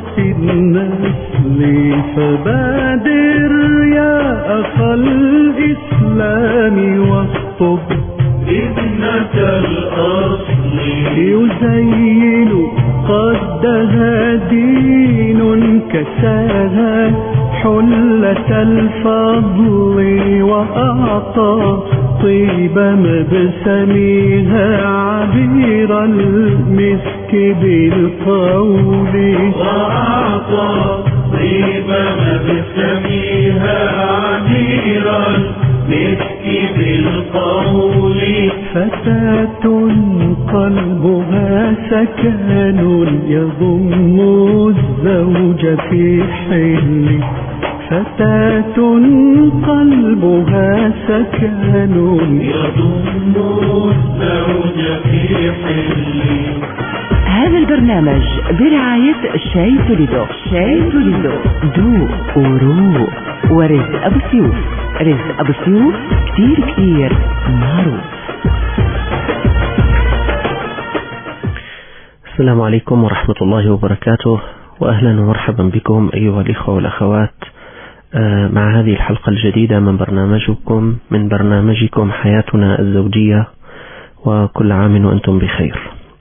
النسل، فبادر يا أخا الإسلام واخطب ابنة الأصل. يزين قدها دين كساها حلة الفضل، وأعطى طيب مبسمها عبير المسك بالقول. وأعطى طيب مبسمها عبير المسك بالقول. فتاة قلبها سكن يضم الزوج في حل. فتاة قلبها سكن يضم الزوج في حل. هذا البرنامج برعاية شاي توليدو. شاي توليدو ذوق وروق. ورزق أبو سيوف. رزق أبو سيوف كتير معروف. السلام عليكم ورحمة الله وبركاته، وأهلا ومرحبا بكم أيها الإخوة والأخوات مع هذه الحلقة الجديدة من برنامجكم حياتنا الزوجية، وكل عام وأنتم بخير.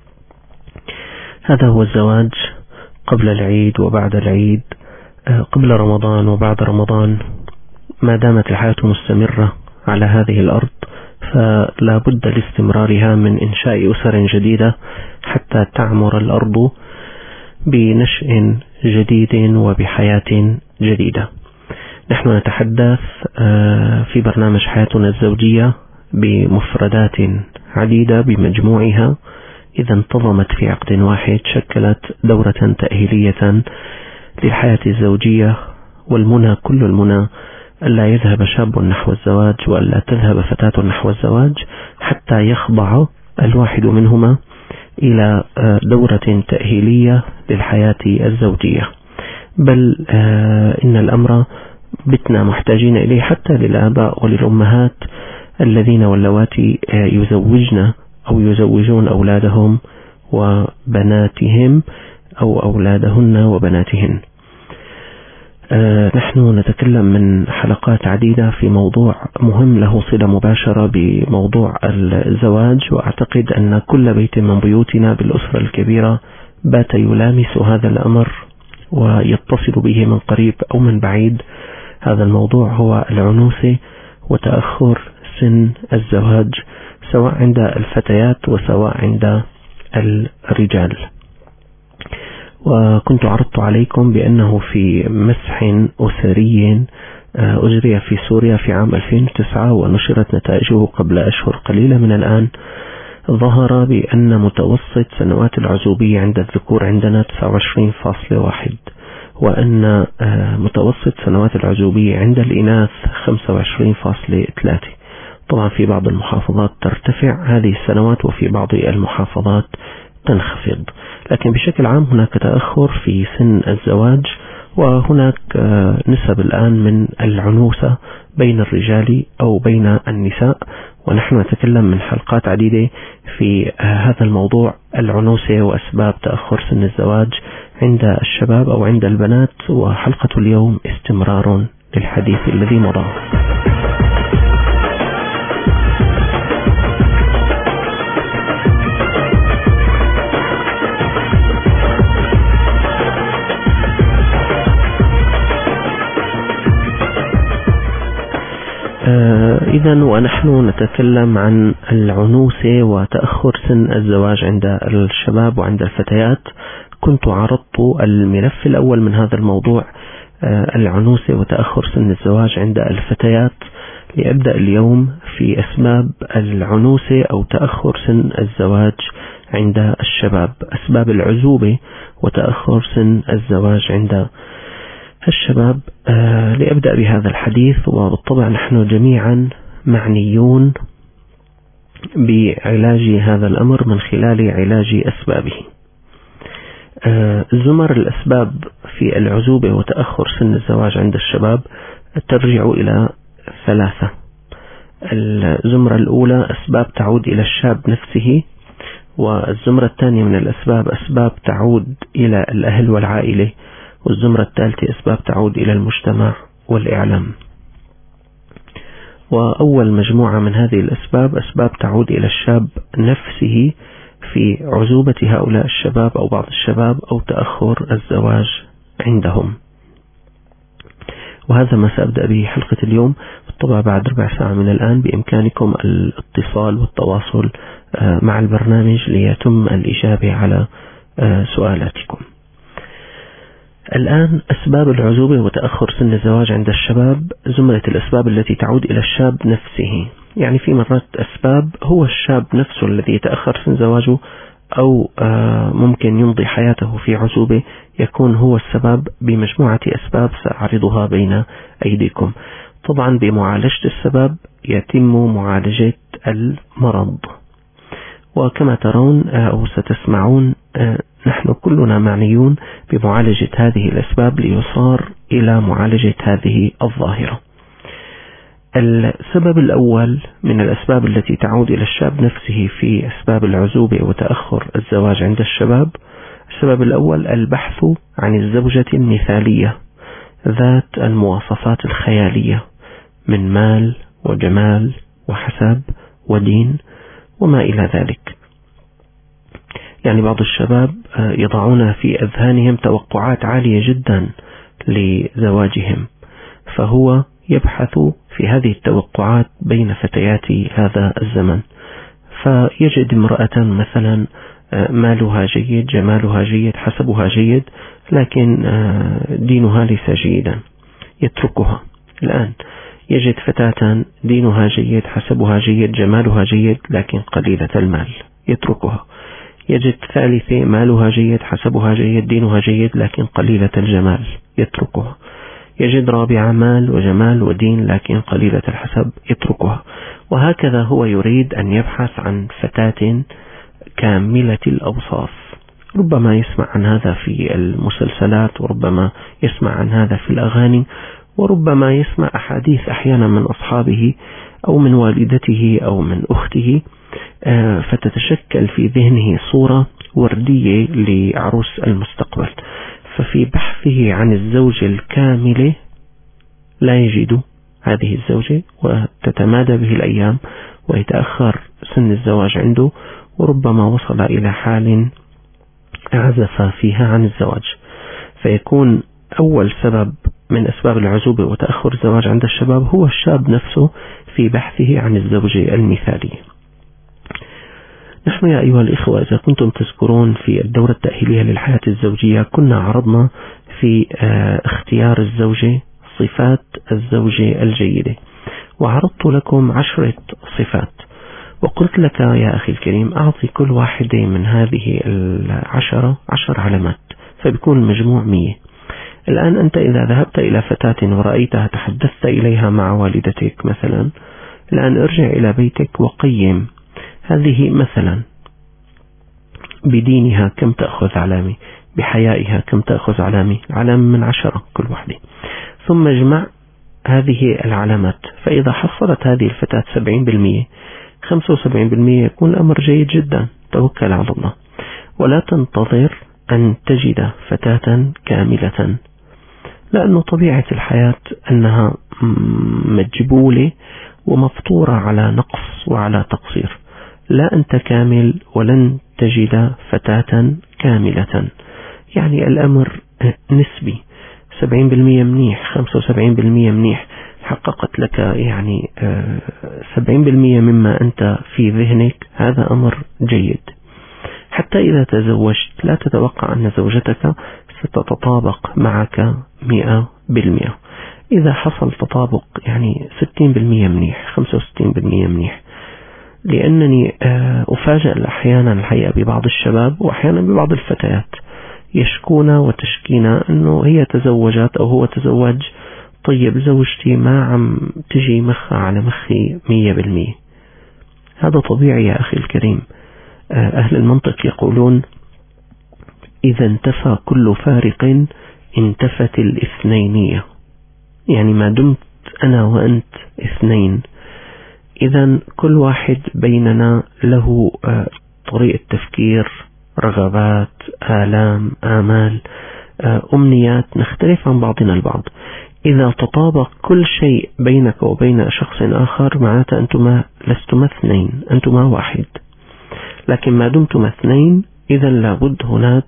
هذا هو الزواج قبل العيد وبعد العيد، قبل رمضان وبعد رمضان. ما دامت الحياة مستمرة على هذه الأرض فلا بد لاستمرارها من إنشاء أسر جديدة حتى تعمر الأرض بنشء جديد وبحياة جديدة. نحن نتحدث في برنامج حياتنا الزوجية بمفردات عديدة بمجموعها إذا انتظمت في عقد واحد شكلت دورة تأهيلية للحياة الزوجية. والمنى كل المنى ألا يذهب شاب نحو الزواج وألا تذهب فتاة نحو الزواج حتى يخضع الواحد منهما إلى دورة تأهيلية للحياة الزوجية. بل إن الأمر بتنا محتاجين إليه حتى للآباء وللأمهات الذين واللواتي يزوجن أو يزوجون أولادهم وبناتهم أو أولادهن وبناتهن. نحن نتكلم من حلقات عديدة في موضوع مهم له صلة مباشرة بموضوع الزواج، وأعتقد أن كل بيت من بيوتنا بالأسرة الكبيرة بات يلامس هذا الأمر ويتصل به من قريب أو من بعيد. هذا الموضوع هو العنوسة وتأخر سن الزواج، سواء عند الفتيات وسواء عند الرجال. وكنت عرضت عليكم بأنه في مسح أسري أجري في سوريا في عام 2009 ونشرت نتائجه قبل أشهر قليلة من الآن، ظهر بأن متوسط سنوات العزوبية عند الذكور عندنا 29.1، وأن متوسط سنوات العزوبية عند الإناث 25.3. طبعا في بعض المحافظات ترتفع هذه السنوات وفي بعض المحافظات تنخفض، لكن بشكل عام هناك تأخر في سن الزواج، وهناك نسب الآن من العنوسة بين الرجال أو بين النساء. ونحن نتكلم من حلقات عديدة في هذا الموضوع، العنوسة وأسباب تأخر سن الزواج عند الشباب أو عند البنات. وحلقة اليوم استمرار للحديث الذي مضى. إذن ونحن نتكلم عن العنوسة وتأخر سن الزواج عند الشباب وعند الفتيات. كنت عرضت الملف الأول من هذا الموضوع، العنوسة وتأخر سن الزواج عند الفتيات، لأبدأ اليوم في أسباب العنوسة أو تأخر سن الزواج عند الشباب، أسباب العزوبة وتأخر سن الزواج عند الشباب. لأبدأ بهذا الحديث، وبالطبع نحن جميعا معنيون بعلاج هذا الأمر من خلال علاج أسبابه. زمر الأسباب في العزوبة وتأخر سن الزواج عند الشباب ترجع إلى 3. الزمرة الأولى أسباب تعود إلى الشاب نفسه، والزمرة الثانية من الأسباب أسباب تعود إلى الأهل والعائلة، والزمرة الثالثة أسباب تعود إلى المجتمع والإعلام. وأول مجموعة من هذه الأسباب أسباب تعود إلى الشاب نفسه في عزوبة هؤلاء الشباب أو بعض الشباب أو تأخر الزواج عندهم. وهذا ما سأبدأ به حلقة اليوم. بالطبع بعد ربع ساعة من الآن بإمكانكم الاتصال والتواصل مع البرنامج ليتم الإجابة على سؤالاتكم. الآن أسباب العزوبة وتأخر سن الزواج عند الشباب، زمرة الأسباب التي تعود إلى الشاب نفسه. يعني في مرات أسباب هو الشاب نفسه الذي يتأخر سن زواجه أو ممكن يمضي حياته في عزوبة، يكون هو السبب بمجموعة أسباب سأعرضها بين أيديكم. طبعا بمعالجة السبب يتم معالجة المرض، وكما ترون أو ستسمعون نحن كلنا معنيون بمعالجة هذه الأسباب ليصار إلى معالجة هذه الظاهرة. السبب الأول من الأسباب التي تعود إلى الشاب نفسه في أسباب العزوبة وتأخر الزواج عند الشباب، السبب الأول البحث عن الزوجة المثالية ذات المواصفات الخيالية من مال وجمال وحسب ودين وما إلى ذلك. يعني بعض الشباب يضعون في أذهانهم توقعات عالية جدا لزواجهم، فهو يبحث في هذه التوقعات بين فتيات هذا الزمن، فيجد امرأة مثلا مالها جيد، جمالها جيد، حسبها جيد، لكن دينها ليس جيدا، يتركها. الآن يجد فتاة دينها جيد، حسبها جيد، جمالها جيد، لكن قليلة المال، يتركها. يجد ثالثة مالها جيد، حسبها جيد، دينها جيد، لكن قليلة الجمال، يتركها. يجد رابعة مال وجمال ودين لكن قليلة الحسب، يتركها. وهكذا هو يريد أن يبحث عن فتاة كاملة الأوصاف. ربما يسمع عن هذا في المسلسلات، وربما يسمع عن هذا في الأغاني، وربما يسمع أحاديث أحيانا من أصحابه أو من والدته أو من أخته، فتتشكل في ذهنه صورة وردية لعروس المستقبل. ففي بحثه عن الزوجة الكاملة لا يجد هذه الزوجة، وتتمادى به الأيام ويتأخر سن الزواج عنده، وربما وصل إلى حال عزف فيها عن الزواج. فيكون أول سبب من أسباب العزوبة وتأخر الزواج عند الشباب هو الشاب نفسه في بحثه عن الزوجة المثالية. نحن يا أيها الإخوة إذا كنتم تذكرون في الدورة التأهيلية للحياة الزوجية كنا عرضنا في اختيار الزوجة صفات الزوجة الجيدة، وعرضت لكم 10 صفات، وقلت لك يا أخي الكريم أعطي كل واحدة من هذه 10 علامات، فبيكون المجموع 100. الآن أنت إذا ذهبت إلى فتاة ورأيتها تحدثت إليها مع والدتك مثلا، الآن ارجع إلى بيتك وقيم هذه مثلا بدينها كم تأخذ علامة، بحيائها كم تأخذ علامة من 10 كل واحدة، ثم اجمع هذه العلامات. فإذا حصلت هذه الفتاة 70% 75% يكون الأمر جيد جدا، توكل على الله، ولا تنتظر أن تجد فتاة كاملة، لأنه طبيعة الحياة أنها مجبولة ومفطورة على نقص وعلى تقصير. لا أنت كامل ولن تجد فتاة كاملة، يعني الأمر نسبي، 70% منيح، 75% منيح، حققت لك يعني 70% مما أنت في ذهنك، هذا أمر جيد. حتى إذا تزوجت لا تتوقع أن زوجتك ستتطابق معك 100%. إذا حصل تطابق يعني 60% منيح، 65% منيح، لأنني أفاجأ أحيانا الحقيقة ببعض الشباب وأحيانا ببعض الفتيات يشكون وتشكينا أنه هي تزوجت أو هو تزوج، طيب زوجتي ما عم تجي مخها على مخي 100%. هذا طبيعي يا أخي الكريم. أهل المنطق يقولون إذا انتفى كل فارق انتفت الاثنينية، يعني ما دمت أنا وأنت اثنين، إذا كل واحد بيننا له طريقة تفكير، رغبات، آلام، آمال، أمنيات، نختلف عن بعضنا البعض. إذا تطابق كل شيء بينك وبين شخص آخر معناته أنتما لستما اثنين، أنتما واحد. لكن ما دمتما اثنين إذا لابد هناك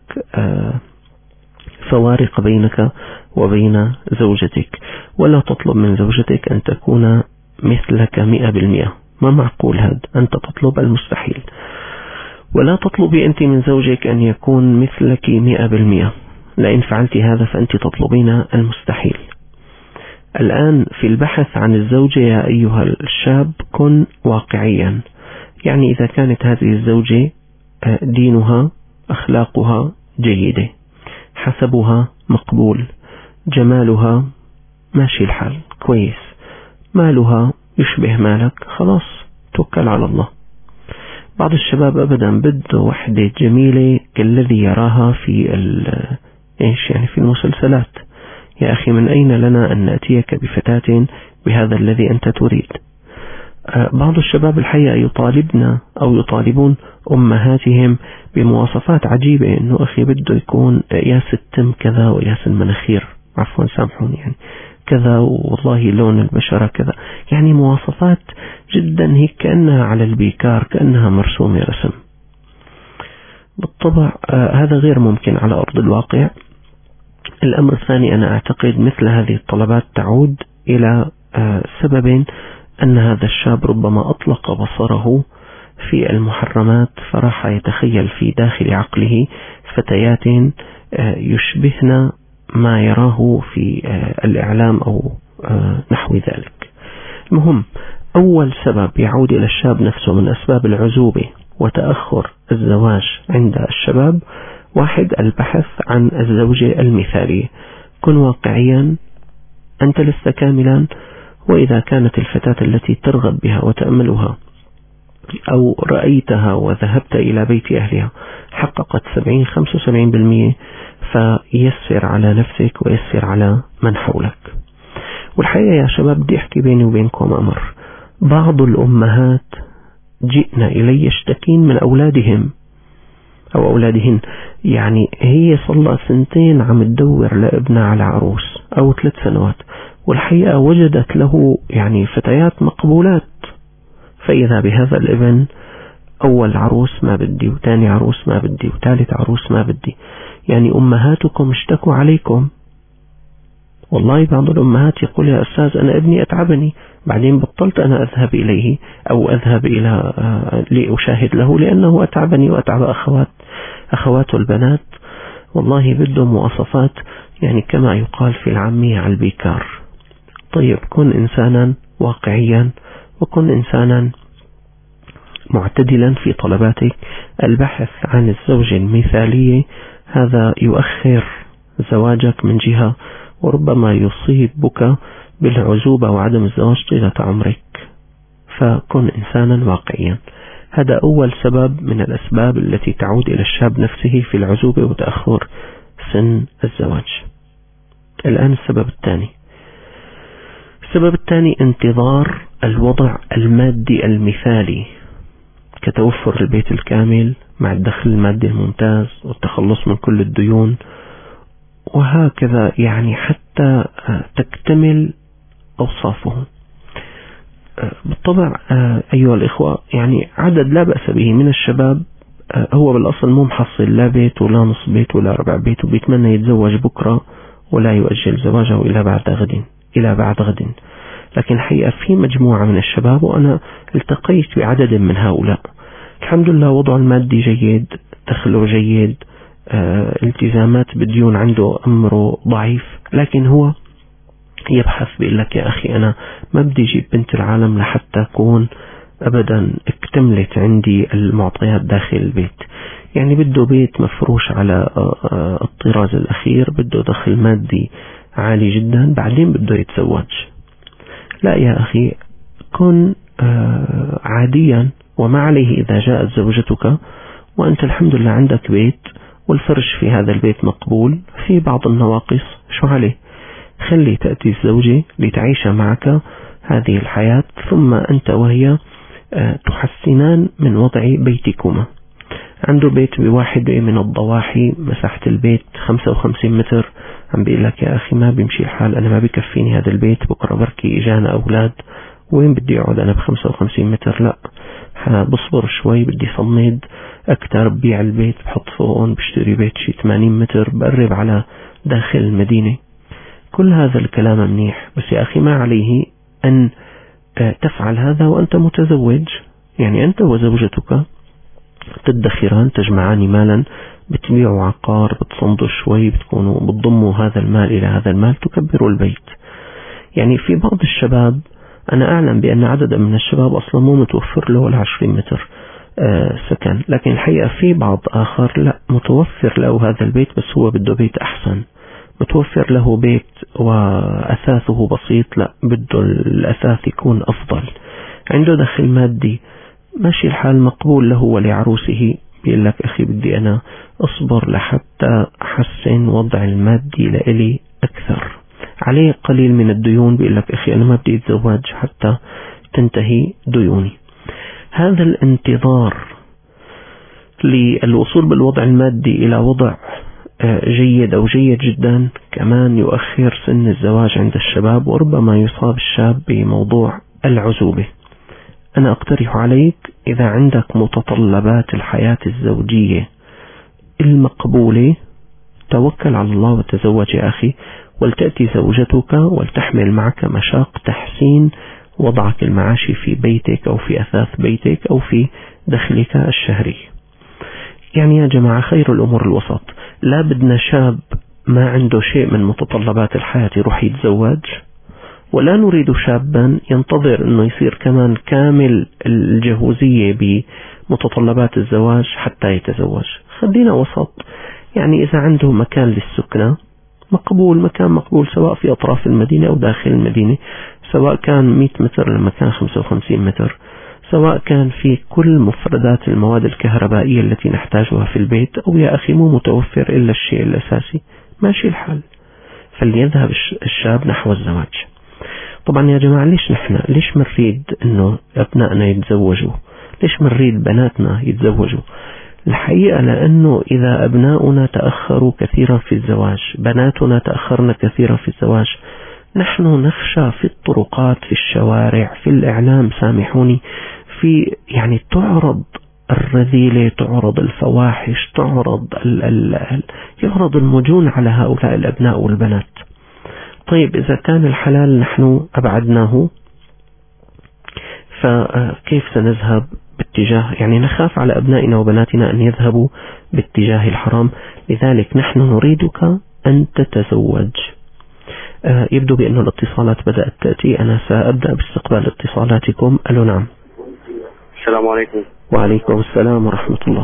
فوارق بينك وبين زوجتك، ولا تطلب من زوجتك أن تكون مثلك 100%. ما معقول هذا، أنت تطلب المستحيل. ولا تطلبي أنت من زوجك أن يكون مثلك 100%، لأن فعلت هذا فأنت تطلبين المستحيل. الآن في البحث عن الزوجة يا أيها الشاب كن واقعيا. يعني إذا كانت هذه الزوجة دينها أخلاقها جيدة، حسبها مقبول، جمالها ماشي الحال كويس، مالها يشبه مالك، خلاص توكل على الله. بعض الشباب أبدا بده وحدة جميلة كالذي يراها في في المسلسلات. يا أخي من أين لنا أن نأتيك بفتاة بهذا الذي أنت تريد؟ بعض الشباب الحقيقة يطالبنا أو يطالبون أمهاتهم بمواصفات عجيبة، إنه أخي بده يكون ياس التم كذا وياس المناخير، عفوا سامحوني، يعني كذا، والله لون البشرة كذا، يعني مواصفات جدا هيك كأنها على البيكار، كأنها مرسومة رسم. بالطبع هذا غير ممكن على أرض الواقع. الأمر الثاني، أنا أعتقد مثل هذه الطلبات تعود إلى سبب أن هذا الشاب ربما أطلق بصره في المحرمات، فراح يتخيل في داخل عقله فتيات يشبهن ما يراه في الإعلام أو نحو ذلك. المهم، أول سبب يعود إلى الشاب نفسه من أسباب العزوبة وتأخر الزواج عند الشباب. 1، البحث عن الزوجة المثالية. كن واقعيا، أنت لست كاملا، وإذا كانت الفتاة التي ترغب بها وتأملها أو رأيتها وذهبت إلى بيت أهلها حققت 70-75%، فيسر على نفسك ويسر على من حولك. والحقيقة يا شباب بدي أحكي بيني وبينكم أمر. بعض الأمهات جئنا إلي يشتكين من أولادهم أو أولادهن، يعني هي صلى 2 عم تدور لابنها على عروس أو 3 سنوات، والحقيقة وجدت له يعني فتيات مقبولات، فإذا بهذا الابن أول عروس ما بدي، وثاني عروس ما بدي، وثالث عروس ما بدي. يعني أمهاتكم اشتكوا عليكم. والله بعض الأمهات يقول يا أستاذ أنا ابني أتعبني، بعدين بطلت أنا أذهب إليه أو أذهب إلى لأشاهد له لأنه أتعبني وأتعب أخواته البنات. والله بده مواصفات يعني كما يقال في العامية على البيكار. طيب كن إنسانا واقعيا، وكن إنسانا معتدلا في طلباتك. البحث عن الزوجة المثالية هذا يؤخر زواجك من جهة، وربما يصيبك بالعزوبة وعدم الزواج طيلة عمرك. فكن إنسانا واقعيا. هذا أول سبب من الأسباب التي تعود إلى الشاب نفسه في العزوبة وتأخر سن الزواج. الآن السبب الثاني انتظار الوضع المادي المثالي، كتوفر البيت الكامل مع الدخل المادي الممتاز والتخلص من كل الديون، وهكذا يعني حتى تكتمل أوصافه. بالطبع أيها الإخوة، يعني عدد لا بأس به من الشباب هو بالأصل مو محصل لا بيت ولا نص بيت ولا ربع بيت، وبيتمنى يتزوج بكرة ولا يؤجل زواجه إلى بعد غد. لكن الحقيقة في مجموعة من الشباب، وأنا التقيت بعدد من هؤلاء، الحمد لله وضعه المادي جيد، دخله جيد، التزامات بالديون عنده أمره ضعيف، لكن هو يبحث بيقول لك يا أخي أنا ما بدي أجيب بنت العالم لحتى أكون أبدا اكتملت عندي المعطيات داخل البيت. يعني بده بيت مفروش على الطراز الأخير، بده دخل مادي عالي جدا، بعدين بده يتزوج. لا يا أخي، كن عاديا، وما عليه إذا جاءت زوجتك وأنت الحمد لله عندك بيت والفرش في هذا البيت مقبول، في بعض النواقص شو عليه؟ خلي تأتي الزوجة لتعيش معك هذه الحياة، ثم أنت وهي تحسنان من وضع بيتكما. عنده بيت بواحد من الضواحي، مساحة البيت 55 متر، عم بيقول لك يا أخي ما بيمشي الحال، أنا ما بكفيني هذا البيت، بكرة بركي إجانا أولاد، وين بدي أقعد أنا ب55 متر؟ لا، بصبر شوي، بدي صمد أكتر، ببيع البيت، بحط فوقون، بشتري بيت شي 80 متر، بقرب على داخل المدينة. كل هذا الكلام منيح، بس يا أخي ما عليه أن تفعل هذا وأنت متزوج. يعني أنت وزوجتك تدخران، تجمعان مالا، بتبيعوا عقار، بتصندوا شوي، بتكونوا بتضموا هذا المال إلى هذا المال، تكبروا البيت. يعني في بعض الشباب، أنا أعلم بأن عددا من الشباب أصلا مو متوفر له 20 متر سكن، لكن الحقيقة في بعض آخر لا، متوفر له هذا البيت بس هو بده بيت أحسن، متوفر له بيت وأثاثه بسيط، لا بده الأثاث يكون أفضل، عنده دخل مادي ماشي الحال، مقبول له ولعروسه. بيقول لك أخي بدي أنا أصبر لحتى أحسن وضع المادي لإلي أكثر، عليه قليل من الديون، بيقول لك أخي أنا ما بدي أتزوج حتى تنتهي ديوني. هذا الانتظار للوصول بالوضع المادي إلى وضع جيد أو جيد جدا كمان يؤخر سن الزواج عند الشباب، وربما يصاب الشاب بموضوع العزوبة. أنا أقترح عليك إذا عندك متطلبات الحياة الزوجية المقبولة، توكل على الله وتزوج يا أخي، ولتأتي زوجتك ولتحمل معك مشاق تحسين وضعك المعاشي في بيتك أو في أثاث بيتك أو في دخلك الشهري. يعني يا جماعة خير الأمور الوسط، لا بدنا شاب ما عنده شيء من متطلبات الحياة يروح يتزوج، ولا نريد شابا ينتظر أنه يصير كمان كامل الجهوزية بمتطلبات الزواج حتى يتزوج. خلينا وسط، يعني إذا عنده مكان للسكنة مقبول، مكان مقبول سواء في أطراف المدينة أو داخل المدينة، سواء كان 100 متر لما كان 55 متر، سواء كان في كل مفردات المواد الكهربائية التي نحتاجها في البيت، أو يا أخي مو متوفر إلا الشيء الأساسي، ماشي الحال، فليذهب الشاب نحو الزواج. طبعا يا جماعة ليش منريد انه ابنائنا يتزوجوا؟ ليش منريد بناتنا يتزوجوا؟ الحقيقة لانه اذا ابناؤنا تأخروا كثيرا في الزواج، بناتنا تأخرنا كثيرا في الزواج، نحن نخشى في الطرقات، في الشوارع، في الاعلام، سامحوني، في يعني تعرض الرذيلة، تعرض الفواحش، يعرض المجون على هؤلاء الابناء والبنات. طيب إذا كان الحلال نحن أبعدناه، فكيف سنذهب باتجاه، يعني نخاف على أبنائنا وبناتنا أن يذهبوا باتجاه الحرام، لذلك نحن نريدك أن تتزوج. يبدو بأن الاتصالات بدأت تأتي، أنا سأبدأ باستقبال اتصالاتكم. ألو نعم. السلام عليكم. وعليكم السلام ورحمة الله.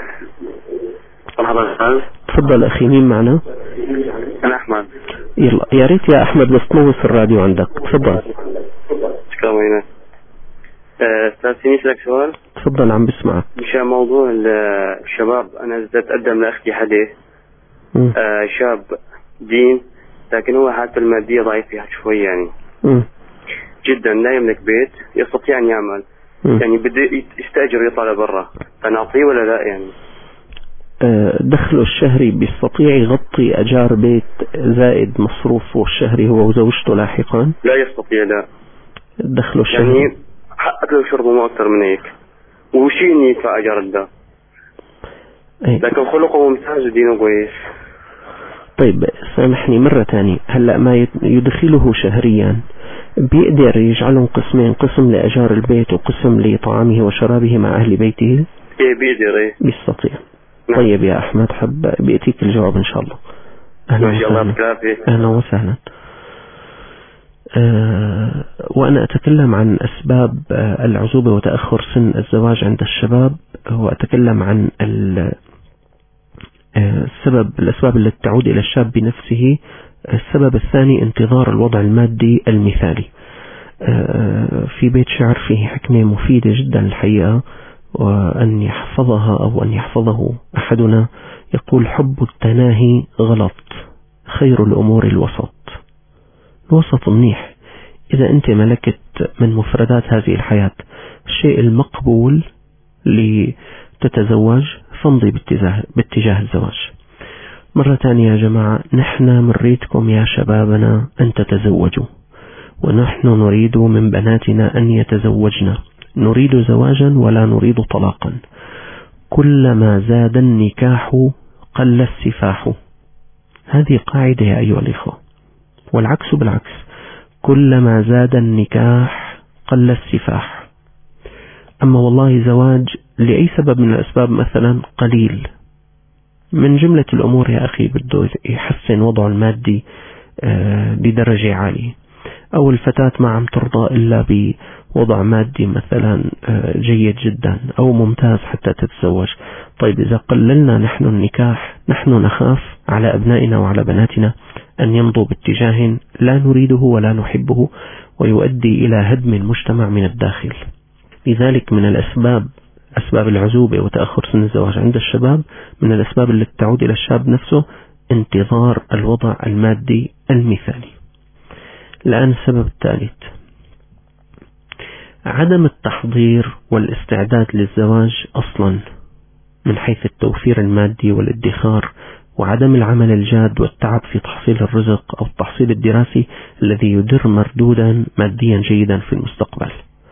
مرحبا. تفضل أخي، مين معنا؟ أنا أحمد. يلا يا ريت يا أحمد بس تنوص الراديو عندك. تفضل. شكرا وينك. استاذ لك سؤال. تفضل عم بسمعك. مشان موضوع الشباب، أنا إذا أتقدم لأختي حديث شاب دين، لكن هو حالته المادية ضعيف فيها شوي يعني جدا، لا يملك بيت يستطيع أن يعمل، يعني بده يستأجر ويطلع برا، فنعطيه ولا لا؟ يعني دخله الشهري بيستطيع يغطي أجار بيت زائد مصروفه الشهري هو وزوجته لاحقا؟ لا يستطيع، لا. دخله الشهري يعني أكله وشربه ما أكثر من هيك، وشيء إني يدفع أجار ده، لكن خلقه ممتاز ودينه كويس. طيب سامحني مرة تانية، هلأ ما يدخله شهريا بيقدر يجعلهم قسمين، قسم لأجار البيت وقسم لطعامه وشرابه مع أهل بيته؟ إيه بيقدر، إيه بيستطيع. طيب يا أحمد، حب بيأتيك الجواب إن شاء الله. أهلا وسهلا. أهلا وسهلا. وأنا أتكلم عن أسباب العزوبة وتأخر سن الزواج عند الشباب، وأتكلم عن الأسباب التي تعود إلى الشاب بنفسه. السبب الثاني انتظار الوضع المادي المثالي. في بيت شعر فيه حكمة مفيدة جدا الحقيقة، وأن يحفظها أو أن يحفظه أحدنا، يقول: حب التناهي غلط، خير الأمور الوسط. الوسط منيح. إذا أنت ملكت من مفردات هذه الحياة الشيء المقبول تتزوج فامضي باتجاه الزواج. مرة ثانية يا جماعة، نحن نريدكم يا شبابنا أن تتزوجوا، ونحن نريد من بناتنا أن يتزوجن، نريد زواجا ولا نريد طلاقا. كلما زاد النكاح قل السفاح. هذه قاعدة يا أيها الإخوة، والعكس بالعكس، كلما زاد النكاح قل السفاح. أما والله زواج لأي سبب من الأسباب مثلا قليل، من جملة الأمور يا أخي بده يحسن وضعه المادي بدرجة عالية، أو الفتاة ما عم ترضى إلا بوضع مادي مثلا جيد جدا أو ممتاز حتى تتزوج. طيب إذا قللنا نحن النكاح، نحن نخاف على أبنائنا وعلى بناتنا أن يمضوا باتجاه لا نريده ولا نحبه، ويؤدي إلى هدم المجتمع من الداخل. لذلك من الأسباب، أسباب العزوبة وتأخر سن الزواج عند الشباب، من الأسباب التي تعود إلى الشاب نفسه انتظار الوضع المادي المثالي. الآن السبب الثالث، عدم التحضير والاستعداد للزواج أصلا من حيث التوفير المادي والادخار، وعدم العمل الجاد والتعب في تحصيل الرزق أو التحصيل الدراسي الذي يدر مردودا ماديا جيدا في المستقبل.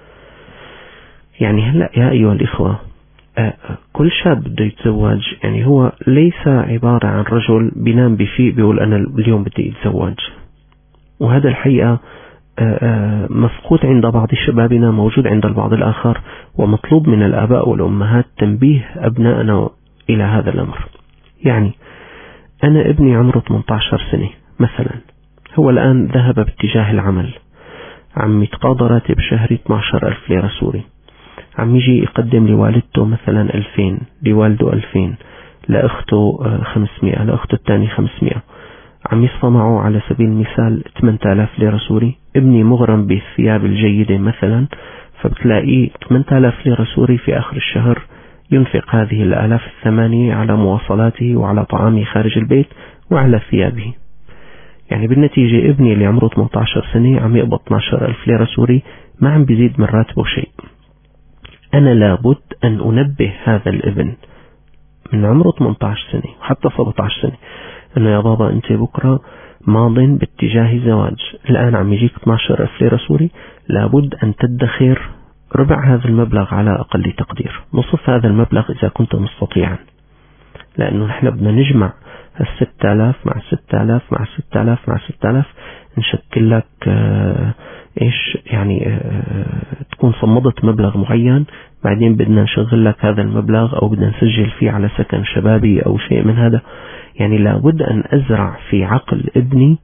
يعني هلأ يا أيها الإخوة، كل شاب بده يتزوج يعني هو ليس عبارة عن رجل بينام بفيق بيقول أنا اليوم بدي أتزوج، وهذا الحقيقة مفقود عند بعض شبابنا، موجود عند البعض الآخر، ومطلوب من الآباء والأمهات تنبيه أبنائنا إلى هذا الأمر. يعني أنا ابني عمره 18 سنة مثلا، هو الآن ذهب باتجاه العمل، عم يتقاضى راتب شهري 12,000 ليرة سوري، عم يجي يقدم لوالدته مثلا 2000، لوالده 2000، لأخته 500، لأخته الثاني 500، عم يصفى معه على سبيل المثال 8000 ليرة سوري. ابني مغرم بالثياب الجيدة مثلا، فبتلاقيه 8000 ليرة سوري في آخر الشهر ينفق هذه الآلاف 8 على مواصلاته وعلى طعامه خارج البيت وعلى ثيابه. يعني بالنتيجة ابني اللي عمره 18 سنة عم يقبض 12,000 ليرة سوري، ما عم بيزيد من راتبه شيء. أنا لابد أن أنبه هذا الابن من عمره 18 سنة وحتى 17 سنة أنه يا بابا أنت بكرة ماض باتجاه زواج، الآن عم يجيك 12,000 ليرة سوري، لابد أن تدخر ربع هذا المبلغ على أقل تقدير، نصف هذا المبلغ إذا كنت مستطيعا، لأنه نحن بدنا نجمع 6,000 مع 6,000 مع 6,000 مع 6,000 نشكل لك إيش يعني تكون صمدت مبلغ معين، بعدين بدنا نشغل لك هذا المبلغ أو بدنا نسجل فيه على سكن شبابي أو شيء من هذا. يعني لابد أن أزرع في عقل ابني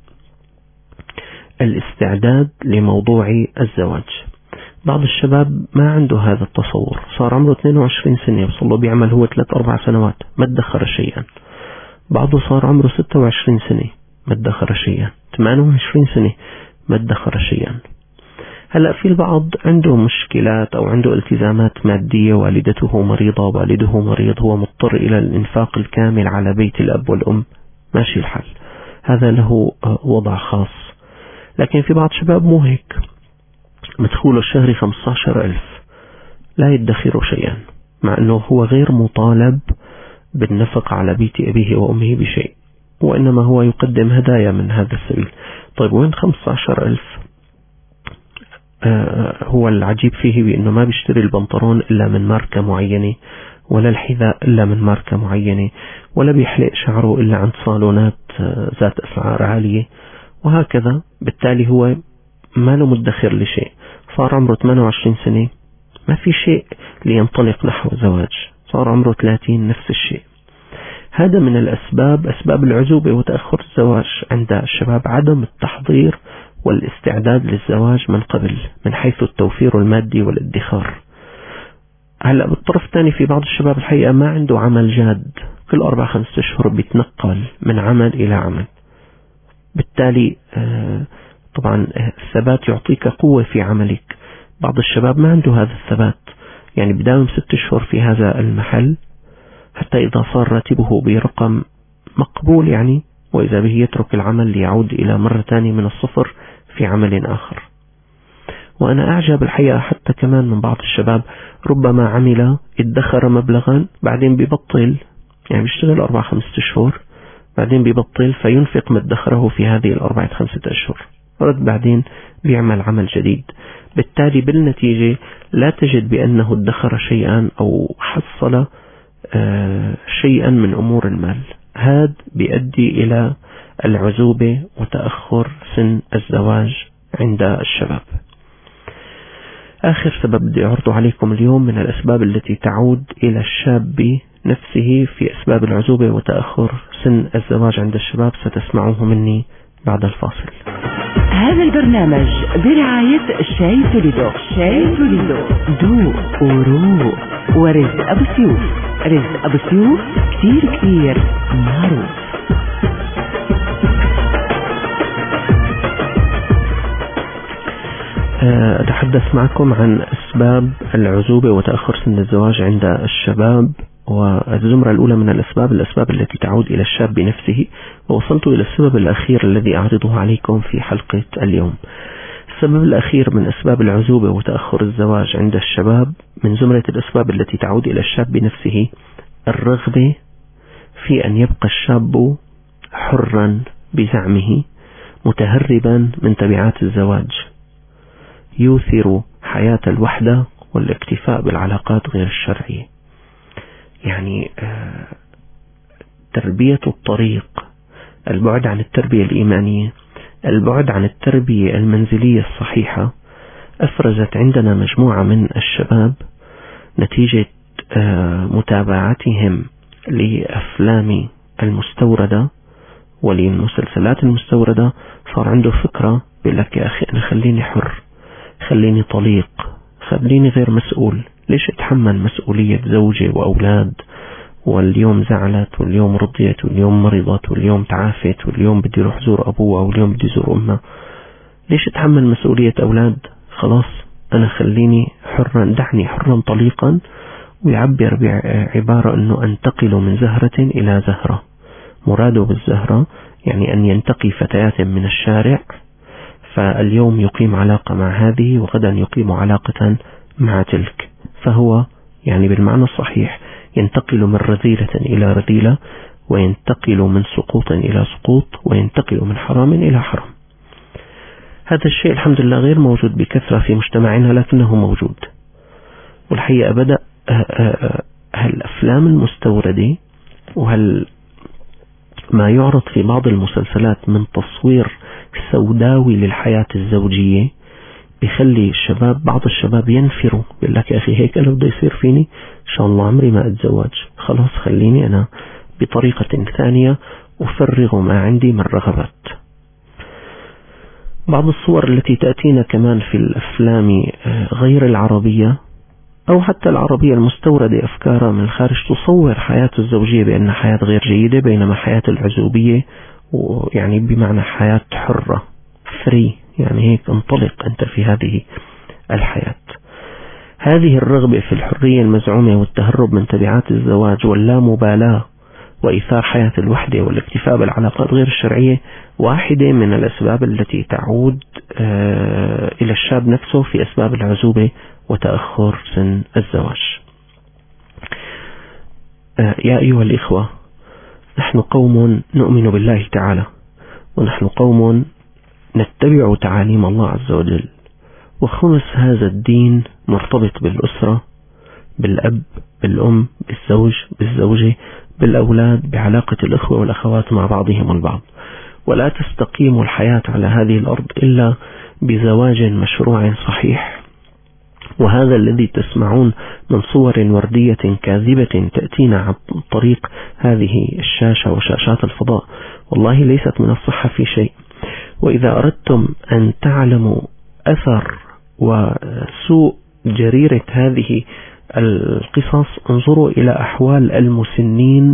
الاستعداد لموضوع الزواج. بعض الشباب ما عنده هذا التصور، صار عمره 22 سنة وصل له بيعمل هو 3-4 سنوات ما ادخر شيئا. بعضه صار عمره 26 سنة ما ادخر شيئا، 28 سنة ما ادخر شيئا. هلأ في البعض عنده مشكلات أو عنده التزامات مادية، والدته مريضة، والده مريض، هو مضطر إلى الإنفاق الكامل على بيت الأب والأم، ماشي الحال، هذا له وضع خاص. لكن في بعض شباب مو هيك، مدخوله الشهري 15,000 لا يدخر شيئا، مع أنه هو غير مطالب بالنفق على بيت أبيه وأمه بشيء، وإنما هو يقدم هدايا من هذا السبيل. طيب وين 15,000؟ هو العجيب فيه بأنه ما بيشتري البنطلون إلا من ماركة معينة، ولا الحذاء إلا من ماركة معينة، ولا بيحلق شعره إلا عند صالونات ذات أسعار عالية، وهكذا. بالتالي هو ما له مدخر لشيء، صار عمره 28 سنة ما في شيء لينطلق نحو زواج، صار عمره 30 نفس الشيء. هذا من الأسباب، أسباب العزوبة وتأخر الزواج عند الشباب، عدم التحضير والاستعداد للزواج من قبل من حيث التوفير المادي والادخار. هلأ بالطرف الثاني في بعض الشباب الحقيقة ما عنده عمل جاد، كل 4-5 أشهر بيتنقل من عمل إلى عمل، بالتالي طبعا الثبات يعطيك قوة في عملك. بعض الشباب ما عنده هذا الثبات، يعني بداوم 6 أشهر في هذا المحل حتى إذا صار راتبه برقم مقبول يعني، وإذا به يترك العمل ليعود إلى مرة ثانية من الصفر في عمل آخر. وأنا أعجب الحقيقة حتى كمان من بعض الشباب، ربما عمل ادخر مبلغا بعدين بيبطل، يعني بيشتغل 4-5 أشهر بعدين بيبطل فينفق ما ادخره في هذه 4-5 أشهر، ورد بعدين بيعمل عمل جديد. بالتالي بالنتيجة لا تجد بأنه ادخر شيئا أو حصل شيئا من أمور المال. هذا بيؤدي إلى العزوبة وتأخر سن الزواج عند الشباب. آخر سبب بدي أعرضه عليكم اليوم من الأسباب التي تعود إلى الشاب نفسه في أسباب العزوبة وتأخر سن الزواج عند الشباب، ستسمعوه مني بعد الفاصل. هذا البرنامج برعاية شاي توليدو. شاي توليدو ذوق وروق ورزق أبو سيوف. رزق أبو سيوف كتير معروف. أتحدث معكم عن أسباب العزوبة وتأخر سن الزواج عند الشباب، والزمرة الأولى من الأسباب التي تعود إلى الشاب بنفسه، ووصلت إلى السبب الأخير الذي أعرضه عليكم في حلقة اليوم. السبب الأخير من أسباب العزوبة وتأخر الزواج عند الشباب من زمرة الأسباب التي تعود إلى الشاب بنفسه الرغبة في أن يبقى الشاب حرا بزعمه متهربا من تبعات الزواج، يؤثر حياة الوحدة والاكتفاء بالعلاقات غير الشرعية. يعني تربية الطريق، البعد عن التربية الإيمانية، البعد عن التربية المنزلية الصحيحة، أفرزت عندنا مجموعة من الشباب نتيجة متابعتهم لأفلام المستوردة وللمسلسلات المستوردة. صار عنده فكرة بيقول لك يا أخي أنا خليني حر، خليني طليق، خليني غير مسؤول، ليش اتحمل مسؤولية زوجي وأولاد، واليوم زعلت واليوم رضيت واليوم مرضت واليوم تعافت واليوم بدي روح زور أبوه واليوم بدي زور أمه، ليش اتحمل مسؤولية أولاد؟ خلاص أنا خليني حرا، دعني حرا طليقا. ويعبر بعبارة أنه أنتقل من زهرة إلى زهرة. مراده بالزهرة يعني أن ينتقي فتيات من الشارع، فاليوم يقيم علاقة مع هذه وغدا يقيم علاقة مع تلك، فهو يعني بالمعنى الصحيح ينتقل من رذيلة إلى رذيلة، وينتقل من سقوط إلى سقوط، وينتقل من حرام إلى حرام. هذا الشيء الحمد لله غير موجود بكثرة في مجتمعنا، لكنه موجود. والحقيقة بدأ هالأفلام المستوردة وهل ما يعرض في بعض المسلسلات من تصوير سوداوي للحياة الزوجية بيخلي الشباب، بعض الشباب ينفروا، بيقول لك يا أخي هيك أنا بده يصير فيني إن شاء الله عمري ما أتزوج، خلاص خليني أنا بطريقة ثانية أفرغ ما عندي من رغبات. بعض الصور التي تأتينا كمان في الأفلام غير العربية أو حتى العربية المستوردة أفكارها من الخارج تصور حياة الزوجية بأنها حياة غير جيدة، بينما حياة العزوبية ويعني بمعنى حياة حرة فري، يعني هيك انطلق أنت في هذه الحياة. هذه الرغبة في الحرية المزعومة والتهرب من تبعات الزواج واللامبالاة وإيثار حياة الوحدة والاكتفاء بالعلاقات غير الشرعية واحدة من الأسباب التي تعود إلى الشاب نفسه في أسباب العزوبة وتأخر سن الزواج. يا أيها الإخوة، نحن قوم نؤمن بالله تعالى، ونحن قوم نتبع تعاليم الله عز وجل، وخمس هذا الدين مرتبط بالأسرة، بالأب، بالأم، بالزوج، بالزوجة، بالأولاد، بعلاقة الإخوة والأخوات مع بعضهم البعض. ولا تستقيم الحياة على هذه الأرض إلا بزواج مشروع صحيح. وهذا الذي تسمعون من صور وردية كاذبة تأتينا عن طريق هذه الشاشة وشاشات الفضاء والله ليست من الصحة في شيء. وإذا أردتم أن تعلموا أثر وسوء جريرة هذه القصص انظروا إلى أحوال المسنين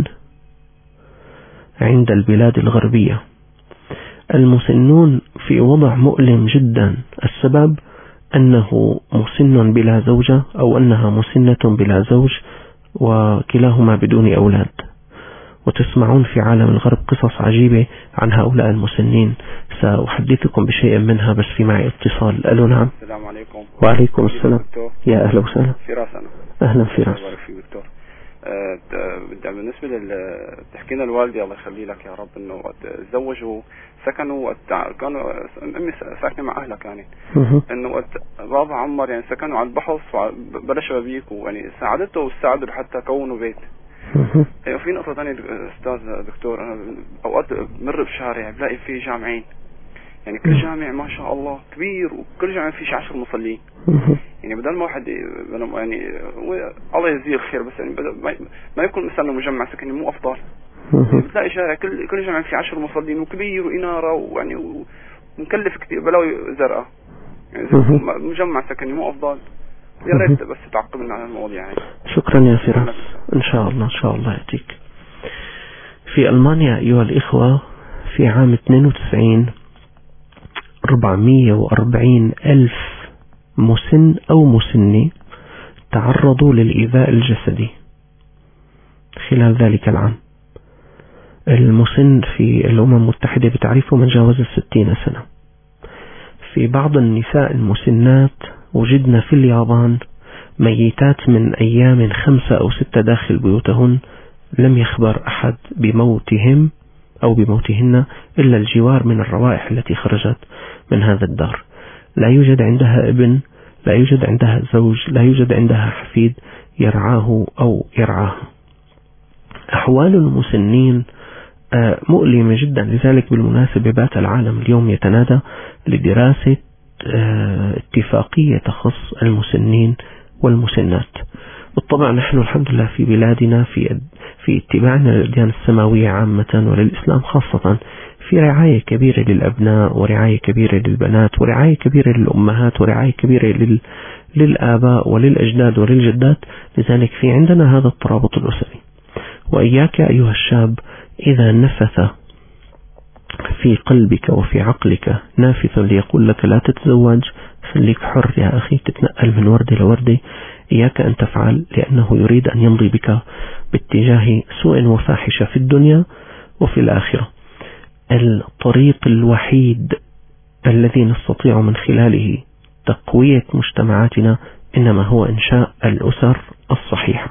عند البلاد الغربية. المسنون في وضع مؤلم جدا، السبب أنه مسن بلا زوجة أو أنها مسنة بلا زوج وكلاهما بدون أولاد، وتسمعون في عالم الغرب قصص عجيبة عن هؤلاء المسنين. سأحدثكم بشيء منها، بس في معي اتصال. ألو نعم. السلام عليكم. وعليكم السلام. يا أهلا وسهلا. فراس أنا. أهلا فراس. دكتور. بالنسبة تحكينا الوالدي الله يخلي لك يا رب انه تزوجوا سكنوا كانوا امي ساكنه مع اهلها كانت انه بابا عمر يعني سكنوا على البحر بلا شبابيك، ويعني ساعدته وساعدوا حتى كونوا بيت. يعني في نقطة ثانية استاذ دكتور، انا اوقات بمر بشارع بلاقي فيه جامعين، يعني كل جامع ما شاء الله كبير وكل جامع فيه 10 مصلين. يعني بدل ما واحد يعني الله يجزيه الخير، بس يعني ما يكون مثلا مجمع سكني مو افضل. بتلاقي شارع كل جامع فيه 10 مصلين وكبير وإنارة ويعني ومكلف كثير بلاوي زرقاء، يعني مجمع سكني مو افضل. يا ريت بس تعقبنا على المواضيع يعني. شكرا يا فراس. ان شاء الله يأتيك. في ألمانيا أيها الإخوة في عام 92 440,000 مسن أو مسنة تعرضوا للإيذاء الجسدي خلال ذلك العام. المسن في الأمم المتحدة بتعريفه من جاوز 60 سنة. في بعض النساء المسنات وجدنا في اليابان ميتات من أيام 5 أو 6 داخل بيوتهن، لم يخبر أحد بموتهم أو بموتهن إلا الجوار من الروائح التي خرجت من هذا الدار. لا يوجد عندها ابن، لا يوجد عندها زوج، لا يوجد عندها حفيد يرعاه أو يرعاها. أحوال المسنين مؤلمة جدا. لذلك بالمناسبة بات العالم اليوم يتنادى لدراسة اتفاقية تخص المسنين والمسنات. بالطبع نحن الحمد لله في بلادنا في اتباعنا للأديان السماوية عامة وللإسلام خاصة في رعاية كبيرة للأبناء ورعاية كبيرة للبنات ورعاية كبيرة للأمهات ورعاية كبيرة للآباء وللأجداد وللجدات. لذلك في عندنا هذا الترابط الأسري. وإياك أيها الشاب إذا نفث في قلبك وفي عقلك نافث ليقول لك لا تتزوج، خليك حر يا أخي تتنقل من وردة لوردة، إياك أن تفعل، لأنه يريد أن يمضي بك باتجاه سوء وفاحشة في الدنيا وفي الآخرة. الطريق الوحيد الذي نستطيع من خلاله تقوية مجتمعاتنا إنما هو إنشاء الأسر الصحيحة.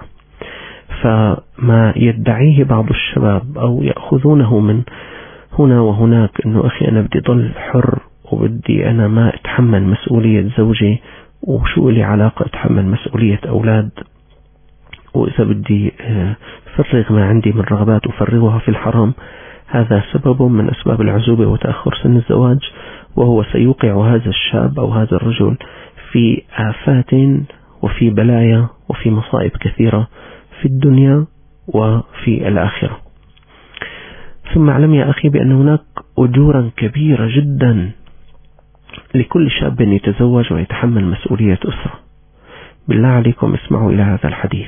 فما يدعيه بعض الشباب أو يأخذونه من هنا وهناك إنه أخي أنا بدي ضل حر وبدي أنا ما أتحمل مسؤولية زوجي، وشو لي علاقة أتحمل مسؤولية أولاد، وإذا بدي فرغ ما عندي من رغبات وفرغها في الحرام، هذا سبب من أسباب العزوبة وتأخر سن الزواج، وهو سيوقع هذا الشاب أو هذا الرجل في آفات وفي بلايا وفي مصائب كثيرة في الدنيا وفي الآخرة. ثم اعلم يا أخي بأن هناك أجورا كبيرة جدا لكل شاب يتزوج ويتحمل مسؤولية أسرة. بالله عليكم اسمعوا إلى هذا الحديث.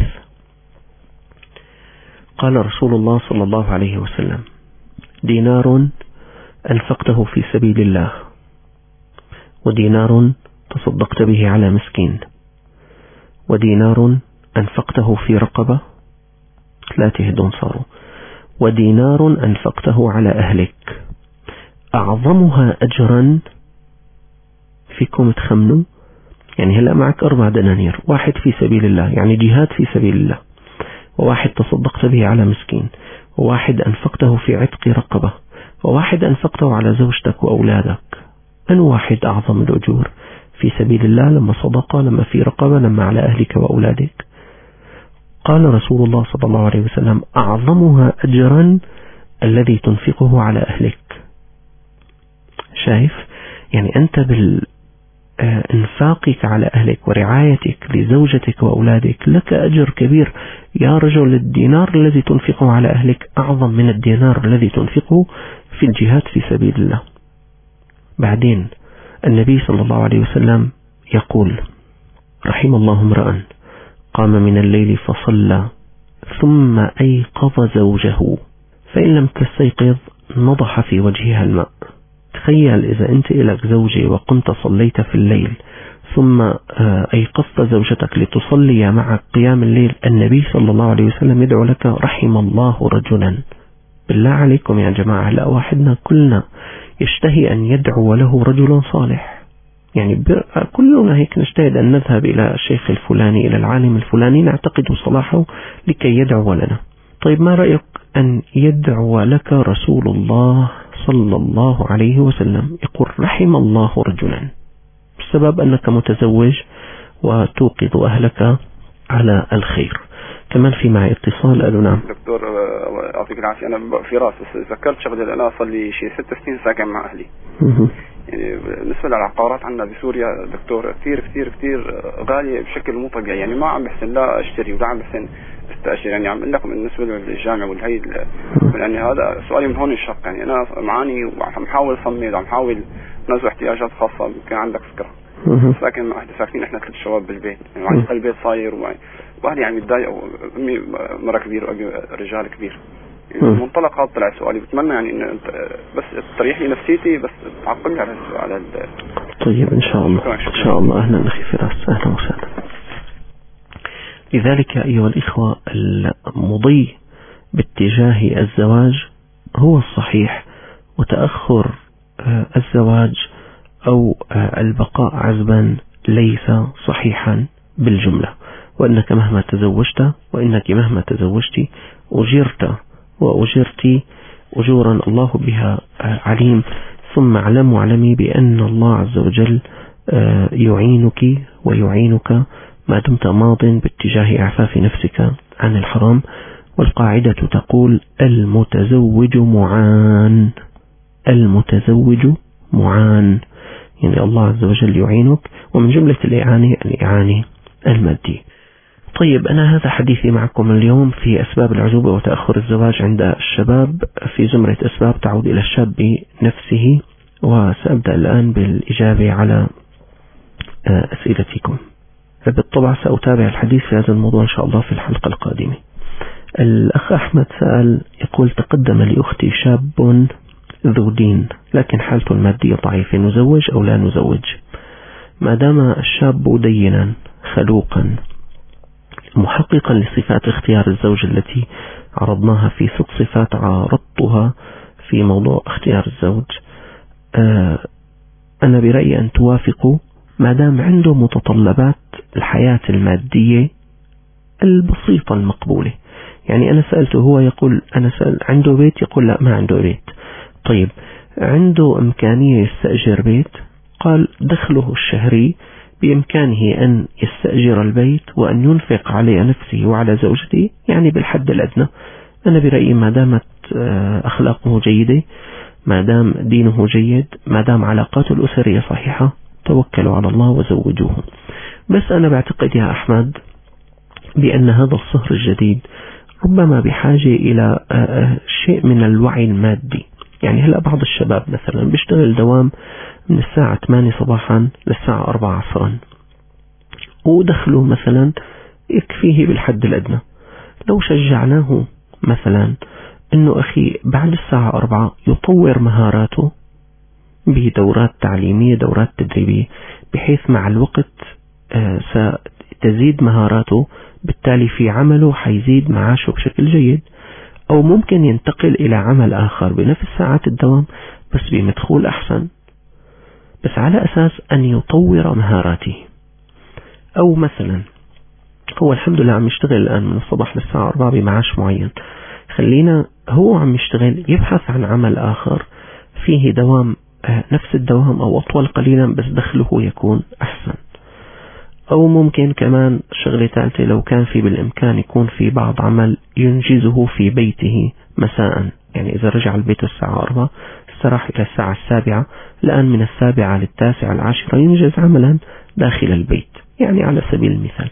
قال رسول الله صلى الله عليه وسلم: دينار أنفقته في سبيل الله، ودينار تصدقت به على مسكين، ودينار أنفقته في رقبة، 3 هدون صاروا، ودينار أنفقته على أهلك. أعظمها أجرا فيكم تخمنوا، يعني هلأ معك 4 دنانير، 1 في سبيل الله يعني جهاد في سبيل الله، و1 تصدقت به على مسكين، و1 أنفقته في عتق رقبة، و1 أنفقته على زوجتك وأولادك. أن واحد أعظم الأجور في سبيل الله، لما صدقة، لما في رقبة، لما على أهلك وأولادك؟ قال رسول الله صلى الله عليه وسلم: أعظمها أجرا الذي تنفقه على أهلك. شايف؟ يعني أنت انفاقك على أهلك ورعايتك لزوجتك وأولادك لك أجر كبير. يا رجل، الدينار الذي تنفقه على أهلك أعظم من الدينار الذي تنفقه في الجهاد في سبيل الله. بعدين النبي صلى الله عليه وسلم يقول: رحم الله امرأ قام من الليل فصلى ثم أيقظ زوجه فإن لم تستيقظ نضح في وجهها الماء. تخيل إذا أنت إلك زوجة وقمت صليت في الليل ثم أيقظت زوجتك لتصلي مع قيام الليل، النبي صلى الله عليه وسلم يدعو لك رحم الله رجلا. بالله عليكم يا جماعة، لا واحدنا كلنا يشتهي أن يدعو له رجل صالح. يعني كلنا هيك نجتهد أن نذهب إلى الشيخ الفلاني، إلى العالم الفلاني، نعتقد صلاحه لكي يدعو لنا. طيب ما رأيك أن يدعو لك رسول الله صلى الله عليه وسلم، يقول رحم الله رجلا، بسبب أنك متزوج وتوقظ أهلك على الخير. كمان في معي اتصال. قالوا نعم. دكتور يعطيك العافية، أنا في رأس ذكرت شغلة، أنا صار لي شيء 6 سنين ساكن مع أهلي. يعني بالنسبة للعقارات عندنا بسوريا دكتور كثير كثير كثير غالية بشكل مو طبيعي. يعني ما عم بحسن لا اشتري ولا عم بحسن استأجر. يعني عم اقول لكم بالنسبة للجامعة والهي، يعني هذا سؤالي من هون الشق. يعني أنا معاني وعم حاول صمد وعم حاول نزع احتياجات خاصة. كان عندك فكرة ساكن مع أهلي، ساكنين إحنا 3 شباب بالبيت، يعني وعندي البيت صاير وأهلي يعني متضايقوا. أمي مرة كبيرة وأبي رجال كبير. منطلق هذا طلع سؤالي، بتمنى يعني إن بس تريح لي نفسيتي، بس تعقلني على السؤال. طيب إن شاء الله إن شاء الله. أهلا أخي فراس، أهلا وسهلا. لذلك أيها الإخوة، المضي باتجاه الزواج هو الصحيح، وتأخر الزواج أو البقاء عزبا ليس صحيحا بالجملة. وأنك مهما تزوجت وإنك مهما تزوجت أجرت وأجرت أجورا الله بها عليم. ثم اعلمي بأن الله عز وجل يعينك ويعينك ما دمت ماض باتجاه إعفاف نفسك عن الحرام. والقاعدة تقول المتزوج معان، المتزوج معان، يعني الله عز وجل يعينك، ومن جملة الإعانة المادي. طيب أنا هذا حديثي معكم اليوم في أسباب العزوبة وتأخر الزواج عند الشباب، في زمرة أسباب تعود إلى الشاب نفسه. وسأبدأ الآن بالإجابة على أسئلتكم. بالطبع سأتابع الحديث في هذا الموضوع إن شاء الله في الحلقة القادمة. الأخ أحمد سأل يقول تقدم لأختي شاب ذو دين لكن حالته المادية ضعيفة، نزوج أو لا نزوج؟ ما دام الشاب دينا خلوقا محققا لصفات اختيار الزوج التي عرضناها في 6 صفات عرضتها في موضوع اختيار الزوج، أنا برأيي أن توافقوا ما دام عنده متطلبات الحياة المادية البسيطة المقبولة. يعني أنا سألته، هو يقول أنا سأل عنده بيت، يقول لا ما عنده بيت. طيب عنده إمكانية يستأجر بيت؟ قال دخله الشهري بإمكانه أن يستأجر البيت وأن ينفق على نفسه وعلى زوجته، يعني بالحد الأدنى. أنا برأيي ما دامت أخلاقه جيدة، ما دام دينه جيد، ما دام علاقاته الأسرية صحيحة، توكلوا على الله وزوجوه. بس أنا بعتقد يا أحمد بأن هذا الصهر الجديد ربما بحاجة إلى شيء من الوعي المادي. يعني هلأ بعض الشباب مثلا بيشتغل دوام من الساعة 8 صباحا للساعة 4 عصرا، ودخله مثلا يكفيه بالحد الأدنى. لو شجعناه مثلا أنه أخي بعد الساعة 4 يطور مهاراته بدورات تعليمية، دورات تدريبية، بحيث مع الوقت ستزيد مهاراته، بالتالي في عمله حيزيد معاشه بشكل جيد. أو ممكن ينتقل إلى عمل آخر بنفس ساعات الدوام بس بمدخول أحسن، بس على أساس أن يطور مهاراته. أو مثلا هو الحمد لله عم يشتغل الآن من الصباح للساعة 4 بمعاش معين، خلينا هو عم يشتغل يبحث عن عمل آخر فيه دوام نفس الدوام أو أطول قليلا بس دخله يكون أحسن. أو ممكن كمان شغلة ثالثة، لو كان في بالإمكان يكون في بعض عمل ينجزه في بيته مساء، يعني إذا رجع البيت الساعة 4 استراح إلى الساعة 7، الآن من 7 ل9 ل10 ينجز عملا داخل البيت، يعني على سبيل المثال.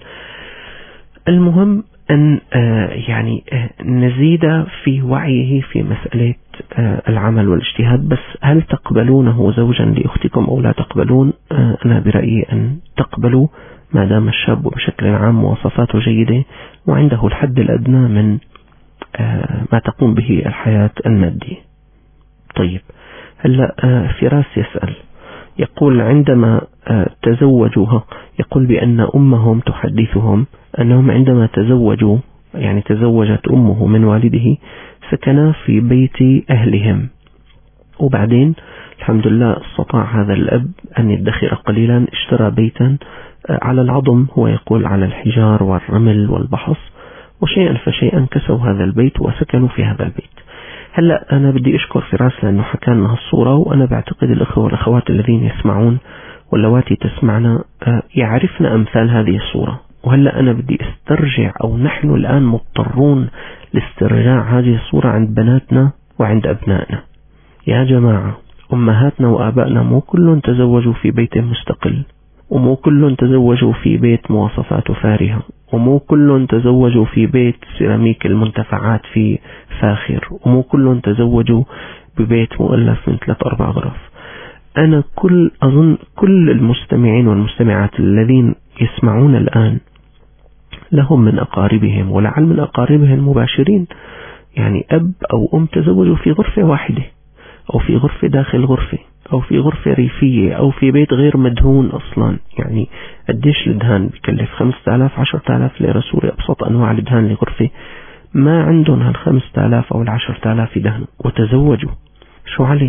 المهم أن يعني نزيد في وعيه في مسألة العمل والاجتهاد. بس هل تقبلونه زوجا لأختكم أو لا تقبلون؟ أنا برأيي أن تقبلوا ما دام الشاب بشكل عام مواصفاته جيدة وعنده الحد الأدنى من ما تقوم به الحياة المادية. طيب هلا فراس يقول عندما تزوجوها، يقول بأن أمهم تحدثهم أنهم عندما تزوجوا، يعني تزوجت أمه من والده، سكنا في بيت أهلهم، وبعدين الحمد لله استطاع هذا الأب أن يدخر قليلا، اشترى بيتا على العظم، هو يقول على الحجار والرمل والبحص، وشيئا فشيئا كسوا هذا البيت وسكنوا في هذا البيت. هلأ أنا بدي أشكر فراس لأنه حكى لنا هالصورة، وأنا بعتقد الأخوة والأخوات الذين يسمعون واللواتي تسمعنا يعرفن أمثال هذه الصورة. وهلأ أنا بدي استرجع، أو نحن الآن مضطرون لاسترجاع هذه الصورة عند بناتنا وعند أبنائنا. يا جماعة، أمهاتنا وآبائنا مو كلهم تزوجوا في بيت مستقل، ومو كلهم تزوجوا في بيت مواصفاته فارهة، ومو كلهم تزوجوا في بيت سيراميك المنتفعات فيه فاخر، ومو كلهم تزوجوا ببيت مؤلف من 3-4 غرف. أنا أظن كل المستمعين والمستمعات الذين يسمعون الآن لهم من أقاربهم، ولعل من أقاربهم المباشرين، يعني أب أو أم تزوجوا في غرفة واحدة، أو في غرفة داخل غرفة، أو في غرفة ريفية، أو في بيت غير مدهون أصلا. يعني قديش الدهان بكلف؟ 5000 10,000 ليرة سوري، أبسط أنواع الدهان لغرفة. ما عندهم 5000 أو 10,000 يدهنوا وتزوجوا. شو عليه؟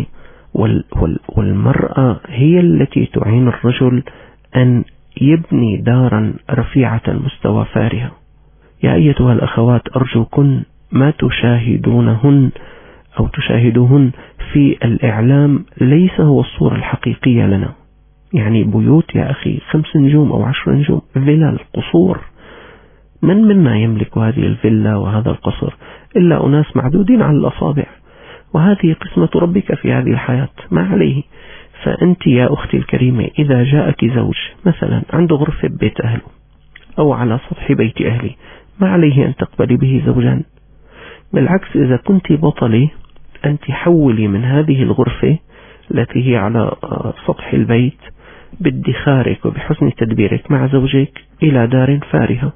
والمرأة هي التي تعين الرجل أن يبني دارا رفيعة المستوى فارهة. يا أيتها الأخوات، أرجوكن ما تشاهدونهن أو تشاهدوهن في الإعلام ليس هو الصورة الحقيقية لنا. يعني بيوت يا أخي 5 نجوم أو 10 نجوم، فيلا، قصور. من منا يملك هذه الفيلا وهذا القصر إلا أناس معدودين على الأصابع، وهذه قسمة ربك في هذه الحياة، ما عليه. فأنت يا أختي الكريمة، إذا جاءك زوج مثلا عنده غرفة ببيت أهله أو على سطح بيت أهله، ما عليه أن تقبلي به زوجا. بالعكس، إذا كنت بطلة، أنت حولي من هذه الغرفة التي هي على سطح البيت بادخارك وبحسن تدبيرك مع زوجك إلى دار فارهة.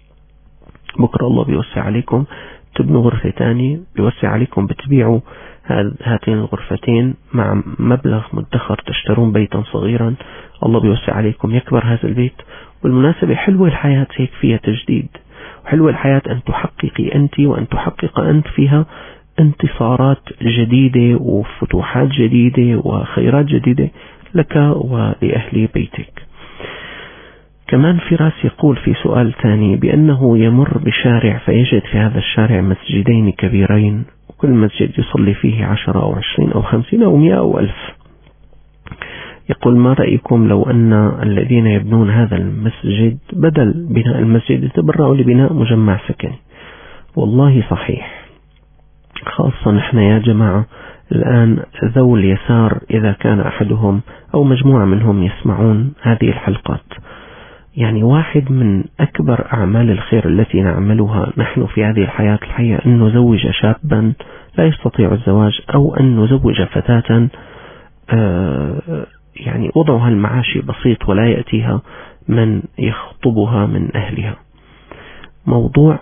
بكرة الله بيوسع عليكم تبنوا غرفة تانية، بيوسع عليكم بتبيعوا هاتين الغرفتين مع مبلغ مدخر، تشترون بيتا صغيرا، الله بيوسع عليكم يكبر هذا البيت. والمناسبة حلوة الحياة هيك، فيها تجديد، وحلوة الحياة أن تحققي أنت وأن تحقق أنت فيها انتصارات جديدة وفتوحات جديدة وخيرات جديدة لك ولأهل بيتك. كمان فراس يقول في سؤال ثاني بأنه يمر بشارع فيجد في هذا الشارع مسجدين كبيرين، وكل مسجد يصلي فيه 10 أو 20 أو 50 أو 100 أو 1000. يقول: ما رأيكم لو أن الذين يبنون هذا المسجد بدل بناء المسجد يتبرعوا لبناء مجمع سكني؟ والله صحيح، خاصة نحن يا جماعة الآن ذو اليسار، إذا كان أحدهم أو مجموعة منهم يسمعون هذه الحلقات، يعني واحد من أكبر أعمال الخير التي نعملها نحن في هذه الحياة الحية أن نزوج شابا لا يستطيع الزواج، أو أن نزوج فتاة يعني وضعها المعاشي بسيط ولا يأتيها من يخطبها من أهلها. موضوع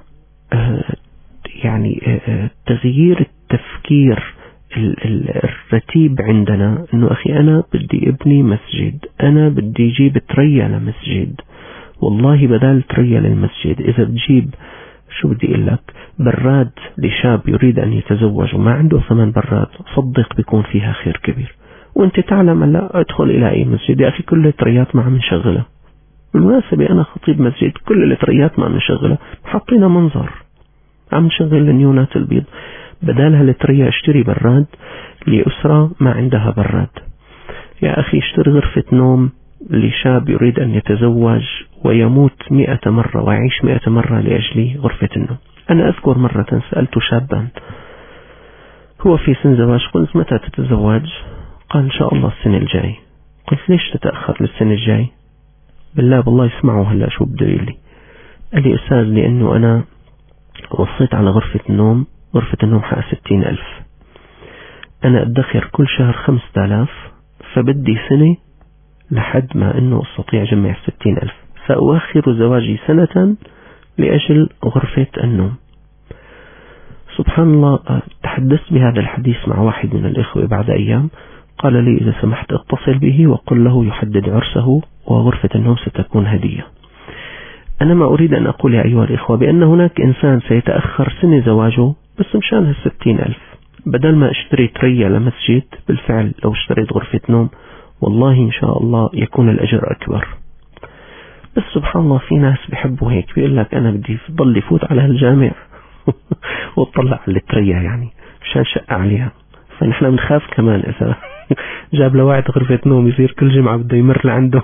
يعني تغيير التفكير الرتيب عندنا، أنه أخي أنا بدي ابني مسجد، أنا بدي جيب تريا لمسجد. والله بدال تريا للمسجد، إذا بتجيب شو بدي أقول لك، براد لشاب يريد أن يتزوج وما عنده ثمن براد، صدق بيكون فيها خير كبير. وانت تعلم لا ادخل الى اي مسجد يا اخي كل التريات ما عم نشغلها. بالمناسبة انا خطيب مسجد كل التريات ما عم نشغلها، حطينا منظر عم نشغل النيونات البيض، بدالها التريا اشتري براد لأسرة ما عندها براد. يا اخي اشتري غرفة نوم لشاب يريد ان يتزوج ويموت 100 مرة ويعيش 100 مرة لأجل غرفة النوم. انا اذكر مرة سألت شابا هو في سن زواج، قلت متى تتزوج؟ قال إن شاء الله السنة الجاي. قلت ليش تتأخر للسنة الجاي؟ بالله يسمعوا هلا شو بده يقول لي. قال لي أستاذ لأنه أنا وصيت على غرفة النوم حق 60,000، أنا أدخر كل شهر 5,000، فبدي سنة لحد ما أنه أستطيع جمع 60,000، سأؤخر زواجي سنة لأجل غرفة النوم. سبحان الله، تحدثت بهذا الحديث مع واحد من الإخوة بعد أيام، قال لي إذا سمحت اتصل به وقل له يحدد عرسه وغرفة النوم ستكون هدية. أنا ما أريد أن أقول يا أيها الإخوة بأن هناك إنسان سيتأخر سنة زواجه بس مشان 60,000، بدل ما اشتريت ريا لمسجد بالفعل لو اشتريت غرفة نوم والله إن شاء الله يكون الأجر أكبر. بس سبحان الله في ناس بيحبوا هيك، بيقول لك أنا بدي ضل يفوت على الجامع وتطلع على التريا يعني مشان شق عليها. فنحن بنخاف كمان إذا جاب لواحد غرفة نوم يصير كل جمعة بده يمر لعنده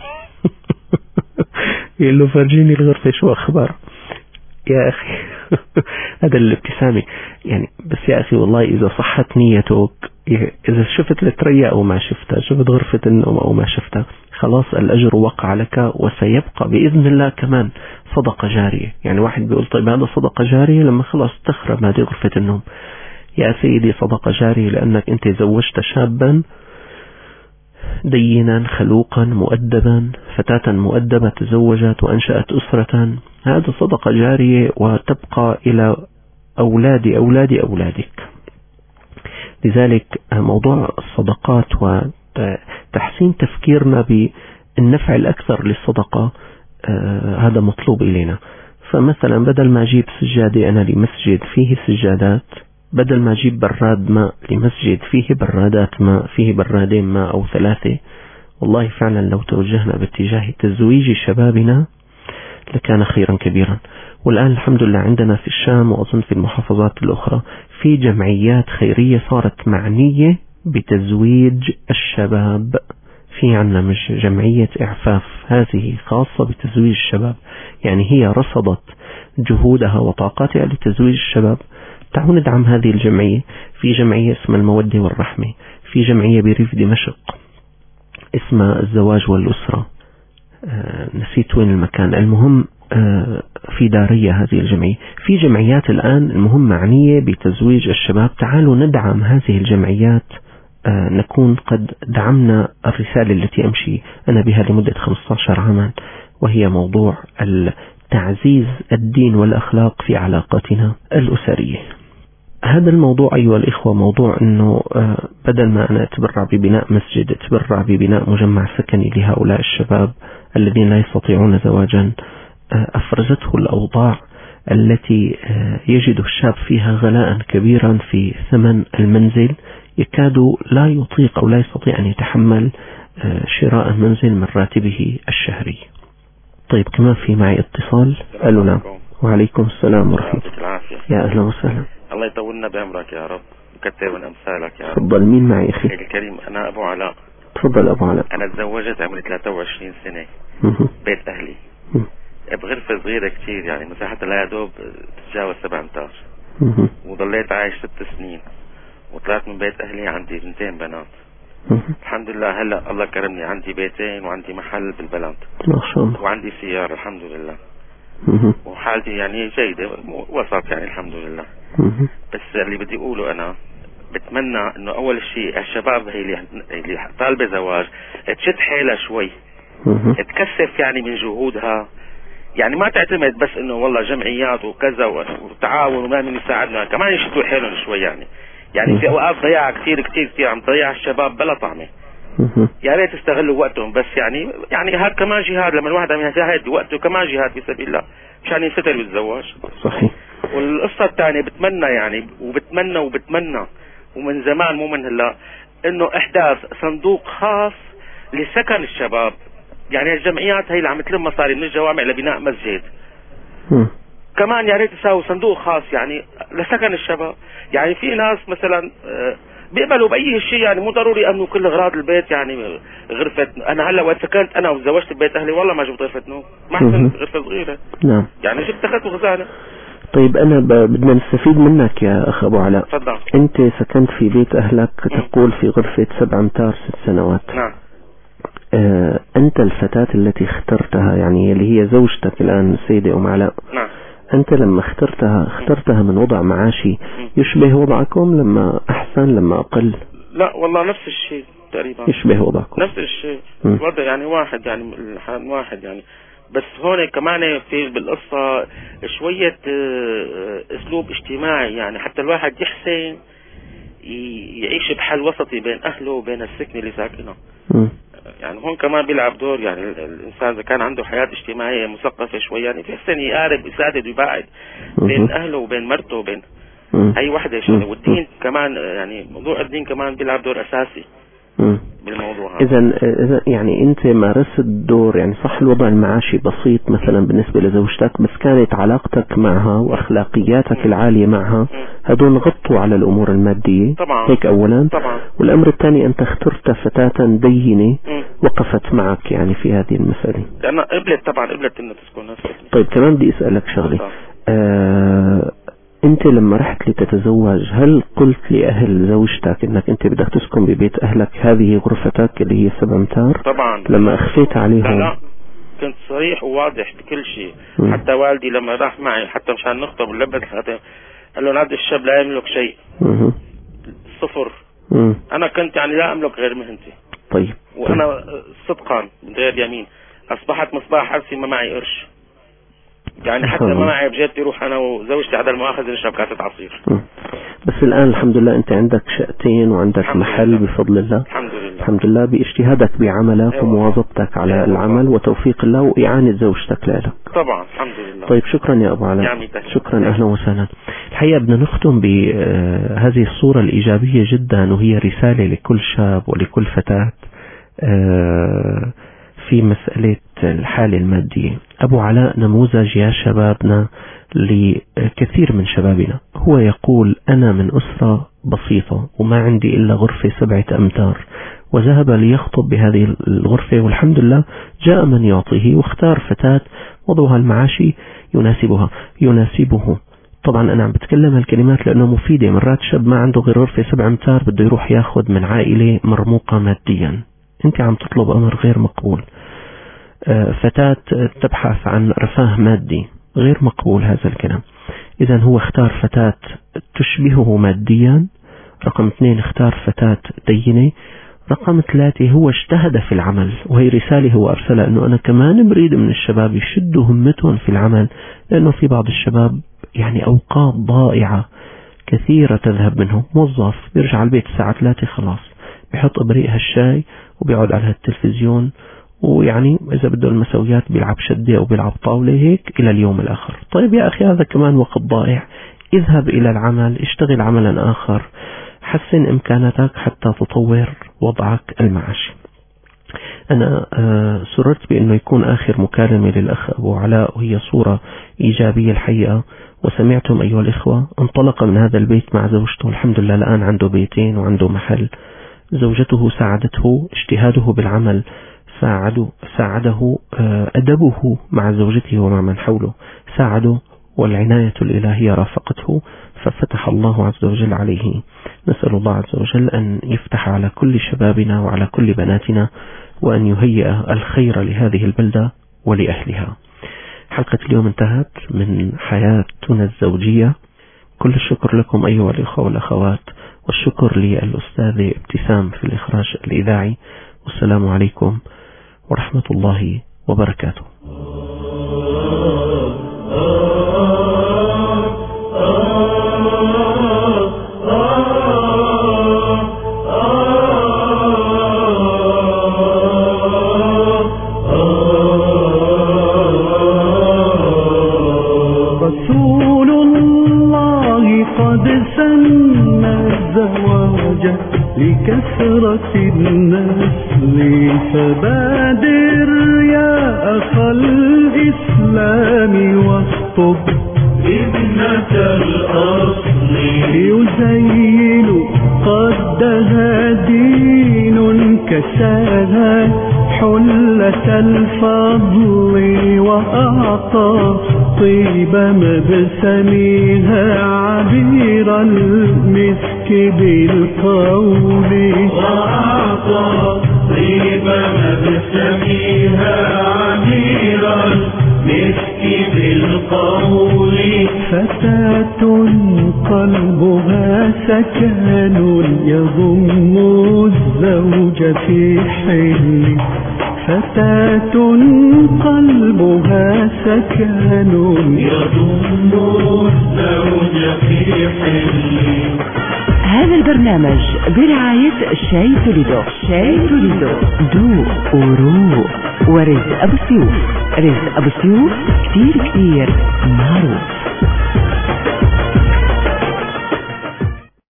يقول له فرجيني الغرفة شو أخبار يا أخي. هذا الابتسامة يعني. بس يا أخي والله إذا صحت نيتك، إذا شفت التريا أو ما شفتها، شفت غرفة النوم أو ما شفتها، خلاص الأجر وقع لك، وسيبقى بإذن الله كمان صدقة جارية. يعني واحد بيقول طيب هذا صدقة جارية لما خلاص تخرب هذه غرفة النوم. يا سيدي صدقة جارية لأنك أنت زوجت شابا دينا خلوقا مؤدبا، فتاة مؤدبة تزوجت وأنشأت أسرة، هذا صدقة جارية وتبقى إلى أولاد أولاد أولادك. لذلك موضوع الصدقات وتحسين تفكيرنا بالنفع الأكثر للصدقة هذا مطلوب إلينا. فمثلا بدل ما أجيب سجادة أنا لمسجد فيه سجادات، بدل ما أجيب براد ماء لمسجد فيه برادات ماء، فيه برادين ماء أو 3، والله فعلا لو توجهنا باتجاه تزويج شبابنا لكان خيرا كبيرا. والآن الحمد لله عندنا في الشام وأظن في المحافظات الأخرى في جمعيات خيرية صارت معنية بتزويج الشباب. في عنا جمعية إعفاف هذه خاصة بتزويج الشباب، يعني هي رصدت جهودها وطاقاتها لتزويج الشباب. تعالوا ندعم هذه الجمعية. في جمعية اسمها المودة والرحمة، في جمعية بريف دمشق اسمها الزواج والأسرة، نسيت وين المكان، المهم في دارية هذه الجمعية. في جمعيات الآن المهم معنية بتزويج الشباب. تعالوا ندعم هذه الجمعيات، نكون قد دعمنا الرسالة التي أمشي أنا بها لمدة 15 عاما، وهي موضوع تعزيز الدين والأخلاق في علاقاتنا الأسرية. هذا الموضوع أيها الإخوة موضوع أنه بدل ما أنا أتبرع ببناء مسجد، أتبرع ببناء مجمع سكني لهؤلاء الشباب الذين لا يستطيعون زواجا، أفرزته الأوضاع التي يجد الشاب فيها غلاء كبيرا في ثمن المنزل، يكاد لا يطيق أو لا يستطيع أن يتحمل شراء منزل من راتبه الشهري. طيب كمان في معي اتصال. ألو نعم. وعليكم السلام ورحمة الله. يا أهلا وسهلا. الله يطولنا بعمرك يا رب، كثير من أمثالك يا رب. تفضل. مين معي أخي الكريم؟ أنا أبو علاء. تفضل أبو علاء. أنا تزوجت عمري 23 سنة بيت أهلي بغرفة صغيرة كتير، يعني مساحتها لا يدوب تتجاوز 7 أمتار، وضليت عايش 6 سنين، وطلعت من بيت أهلي عندي 2 بنات. الحمد لله هلا الله كرمني، عندي بيتين وعندي محل بالبلد ما شاء الله، وعندي سيارة الحمد لله، وحالتي يعني جيدة وسط يعني الحمد لله. بس اللي بدي أقوله أنا بتمنى إنه أول شيء الشباب هي اللي طالبة زواج تشد حيلها شوي، تكثف يعني من جهودها، يعني ما تعتمد بس إنه والله جمعيات وكذا وتعاون وما من يساعدنا، كمان يشدوا حيلهم شوي يعني في أوقات ضياع كثير عم تضيع الشباب بلا طعمة. يا ريت تستغلوا وقتهم، بس يعني هذا كمان جهاد، لما الواحد عم يجاهد وقته كمان جهاد في سبيل الله مشان ينستر بالزواج. صحيح. والقصة الثانية بتمنى يعني وبتمنى ومن زمان مو من هلا انه احداث صندوق خاص لسكن الشباب، يعني الجمعيات هي اللي عم تلم مصاري من الجوامع لبناء مسجد، كمان يا ريت يساوي صندوق خاص يعني لسكن الشباب. يعني في ناس مثلا بيقبلوا باي شيء، يعني مو ضروري يامنوا كل اغراض البيت، يعني غرفه. انا هلا وقت سكنت انا وتزوجت ببيت اهلي والله ما جبت غرفه نوم، ما احسن غرفه صغيره. نعم. يعني جبت اخذت وخزانه. طيب أنا بدنا نستفيد منك يا أخ أبو علاء. تفضل. أنت سكنت في بيت أهلك تقول في غرفة 7 أمتار 6 سنوات. نعم. أنت الفتاة التي اخترتها، يعني اللي هي زوجتك الآن السيدة أم علاء. نعم. أنت لما اخترتها من وضع معاشي يشبه وضعكم، لما أحسن لما أقل؟ لا والله نفس الشيء تقريبا، يشبه وضعكم نفس الشيء، الوضع يعني واحد، يعني الحال واحد يعني. بس هون كمان في بالقصة شوية اسلوب اجتماعي، يعني حتى الواحد يحسن يعيش بحل وسطي بين أهله وبين السكن اللي ساكنه. يعني هون كمان بيلعب دور، يعني الإنسان إذا كان عنده حياة اجتماعية مثقفة شوي يعني بيحسن يقارب يساعد ويباعد بين أهله وبين مرته وبين أي واحدة شغلة. والدين كمان يعني موضوع الدين كمان بيلعب دور أساسي بالموضوع هذا. إذا يعني أنت مارست الدور، يعني صح الوضع المعاشي بسيط مثلا بالنسبة لزوجتك، بس كانت علاقتك معها وأخلاقياتك العالية معها هدول غطوا على الأمور المادية طبعا. هيك أولا طبعا. والأمر الثاني أنت اخترت فتاة دينة وقفت معك يعني في هذه المسألة. لأن قبلت إنه تسكن نفسك. طيب كمان بدي أسألك شغلة. انت لما رحت لتتزوج هل قلت لأهل زوجتك انك انت بدك تسكن ببيت اهلك هذه غرفتك اللي هي 7 أمتار؟ طبعا. لما اخفيت عليهم؟ لا كنت صريح وواضح بكل شيء. حتى والدي لما راح معي حتى مشان نخطب ولبس الخاتم قال له هذا الشاب لا يملك شيء. صفر. انا كنت يعني لا املك غير مهنتي. طيب. وانا صدقا من غير يمين اصبحت مصباح حرفي ما معي قرش. يعني حتى ما معي بجيبتي روح انا وزوجتي على المؤاخذة نشرب كاسة عصير. بس الان الحمد لله انت عندك شقتين وعندك محل بفضل الله. الحمد لله باجتهادك بعملك ومواظبتك على العمل وتوفيق الله وإعانة زوجتك لك. طبعا الحمد لله. طيب شكرا يا أبو علاء. شكرا أهلا وسهلا. الحقيقة بدنا نختم بهذه الصورة الإيجابية جدا، وهي رسالة لكل شاب ولكل فتاة في مسألة الحالة المادية. أبو علاء نموذج يا شبابنا لكثير من شبابنا. هو يقول أنا من أسرة بسيطة وما عندي إلا غرفة 7 أمتار، وذهب ليخطب بهذه الغرفة والحمد لله جاء من يعطيه واختار فتاة وضعها المعاشي يناسبه. طبعا أنا عم بتكلم هالكلمات لأنه مفيدة. مرات شاب ما عنده غير غرفة 7 أمتار بده يروح ياخد من عائلة مرموقة ماديا. انت عم تطلب أمر غير مقبول. فتاة تبحث عن رفاه مادي غير مقبول هذا الكلام. إذن هو اختار فتاة تشبهه ماديا. رقم 2 اختار فتاة دينة. رقم 3 هو اجتهد في العمل، وهي رسالة هو أرسلها أنه أنا كمان بريد من الشباب يشدوا همتهم في العمل، لأنه في بعض الشباب يعني أوقات ضائعة كثيرة تذهب منهم. موظف بيرجع البيت الساعة 3 خلاص بيحط إبريق هالشاي وبيقعد على التلفزيون، ويعني إذا بده المسويات بيلعب شدة أو بيلعب طاولة هيك إلى اليوم الآخر. طيب يا أخي هذا كمان وقت ضائع. اذهب إلى العمل، اشتغل عملا آخر، حسن إمكاناتك حتى تطور وضعك المعاشي. أنا سررت بأنه يكون آخر مكالمة للأخ أبو علاء، وهي صورة إيجابية الحقيقة. وسمعتم أيها الإخوة، انطلق من هذا البيت مع زوجته، الحمد لله الآن عنده بيتين وعنده محل. زوجته ساعدته، اجتهاده بالعمل ساعده، أدبه مع زوجته ومع من حوله ساعده، والعناية الإلهية رافقته، ففتح الله عز وجل عليه. نسأل الله عز وجل أن يفتح على كل شبابنا وعلى كل بناتنا، وأن يهيئ الخير لهذه البلدة ولأهلها. حلقة اليوم انتهت من حياتنا الزوجية. كل الشكر لكم أيها الإخوة والأخوات، والشكر للأستاذ ابتسام في الإخراج الإذاعي. والسلام عليكم ورحمة الله وبركاته. رسول الله قد سن الزواج لكثرة النسل، فبادر يا أخا الإسلام واخطب ابنة الأصل، يزين قدها دين كساها حلة الفضل، وأعطى طيب مبسمها عبير المسك بالقول، وأعطى طيب مبسمها عبير المسك بالقول. فتاة قلبها سكن يضم الزوج في حل، فتاة قلبها سكن يضم الزوج في حل. هذا البرنامج برعاية شاي توليدو. شاي توليدو ذوق وروق. ورزق أبو سيوف. رزق أبو سيوف كتير معروف.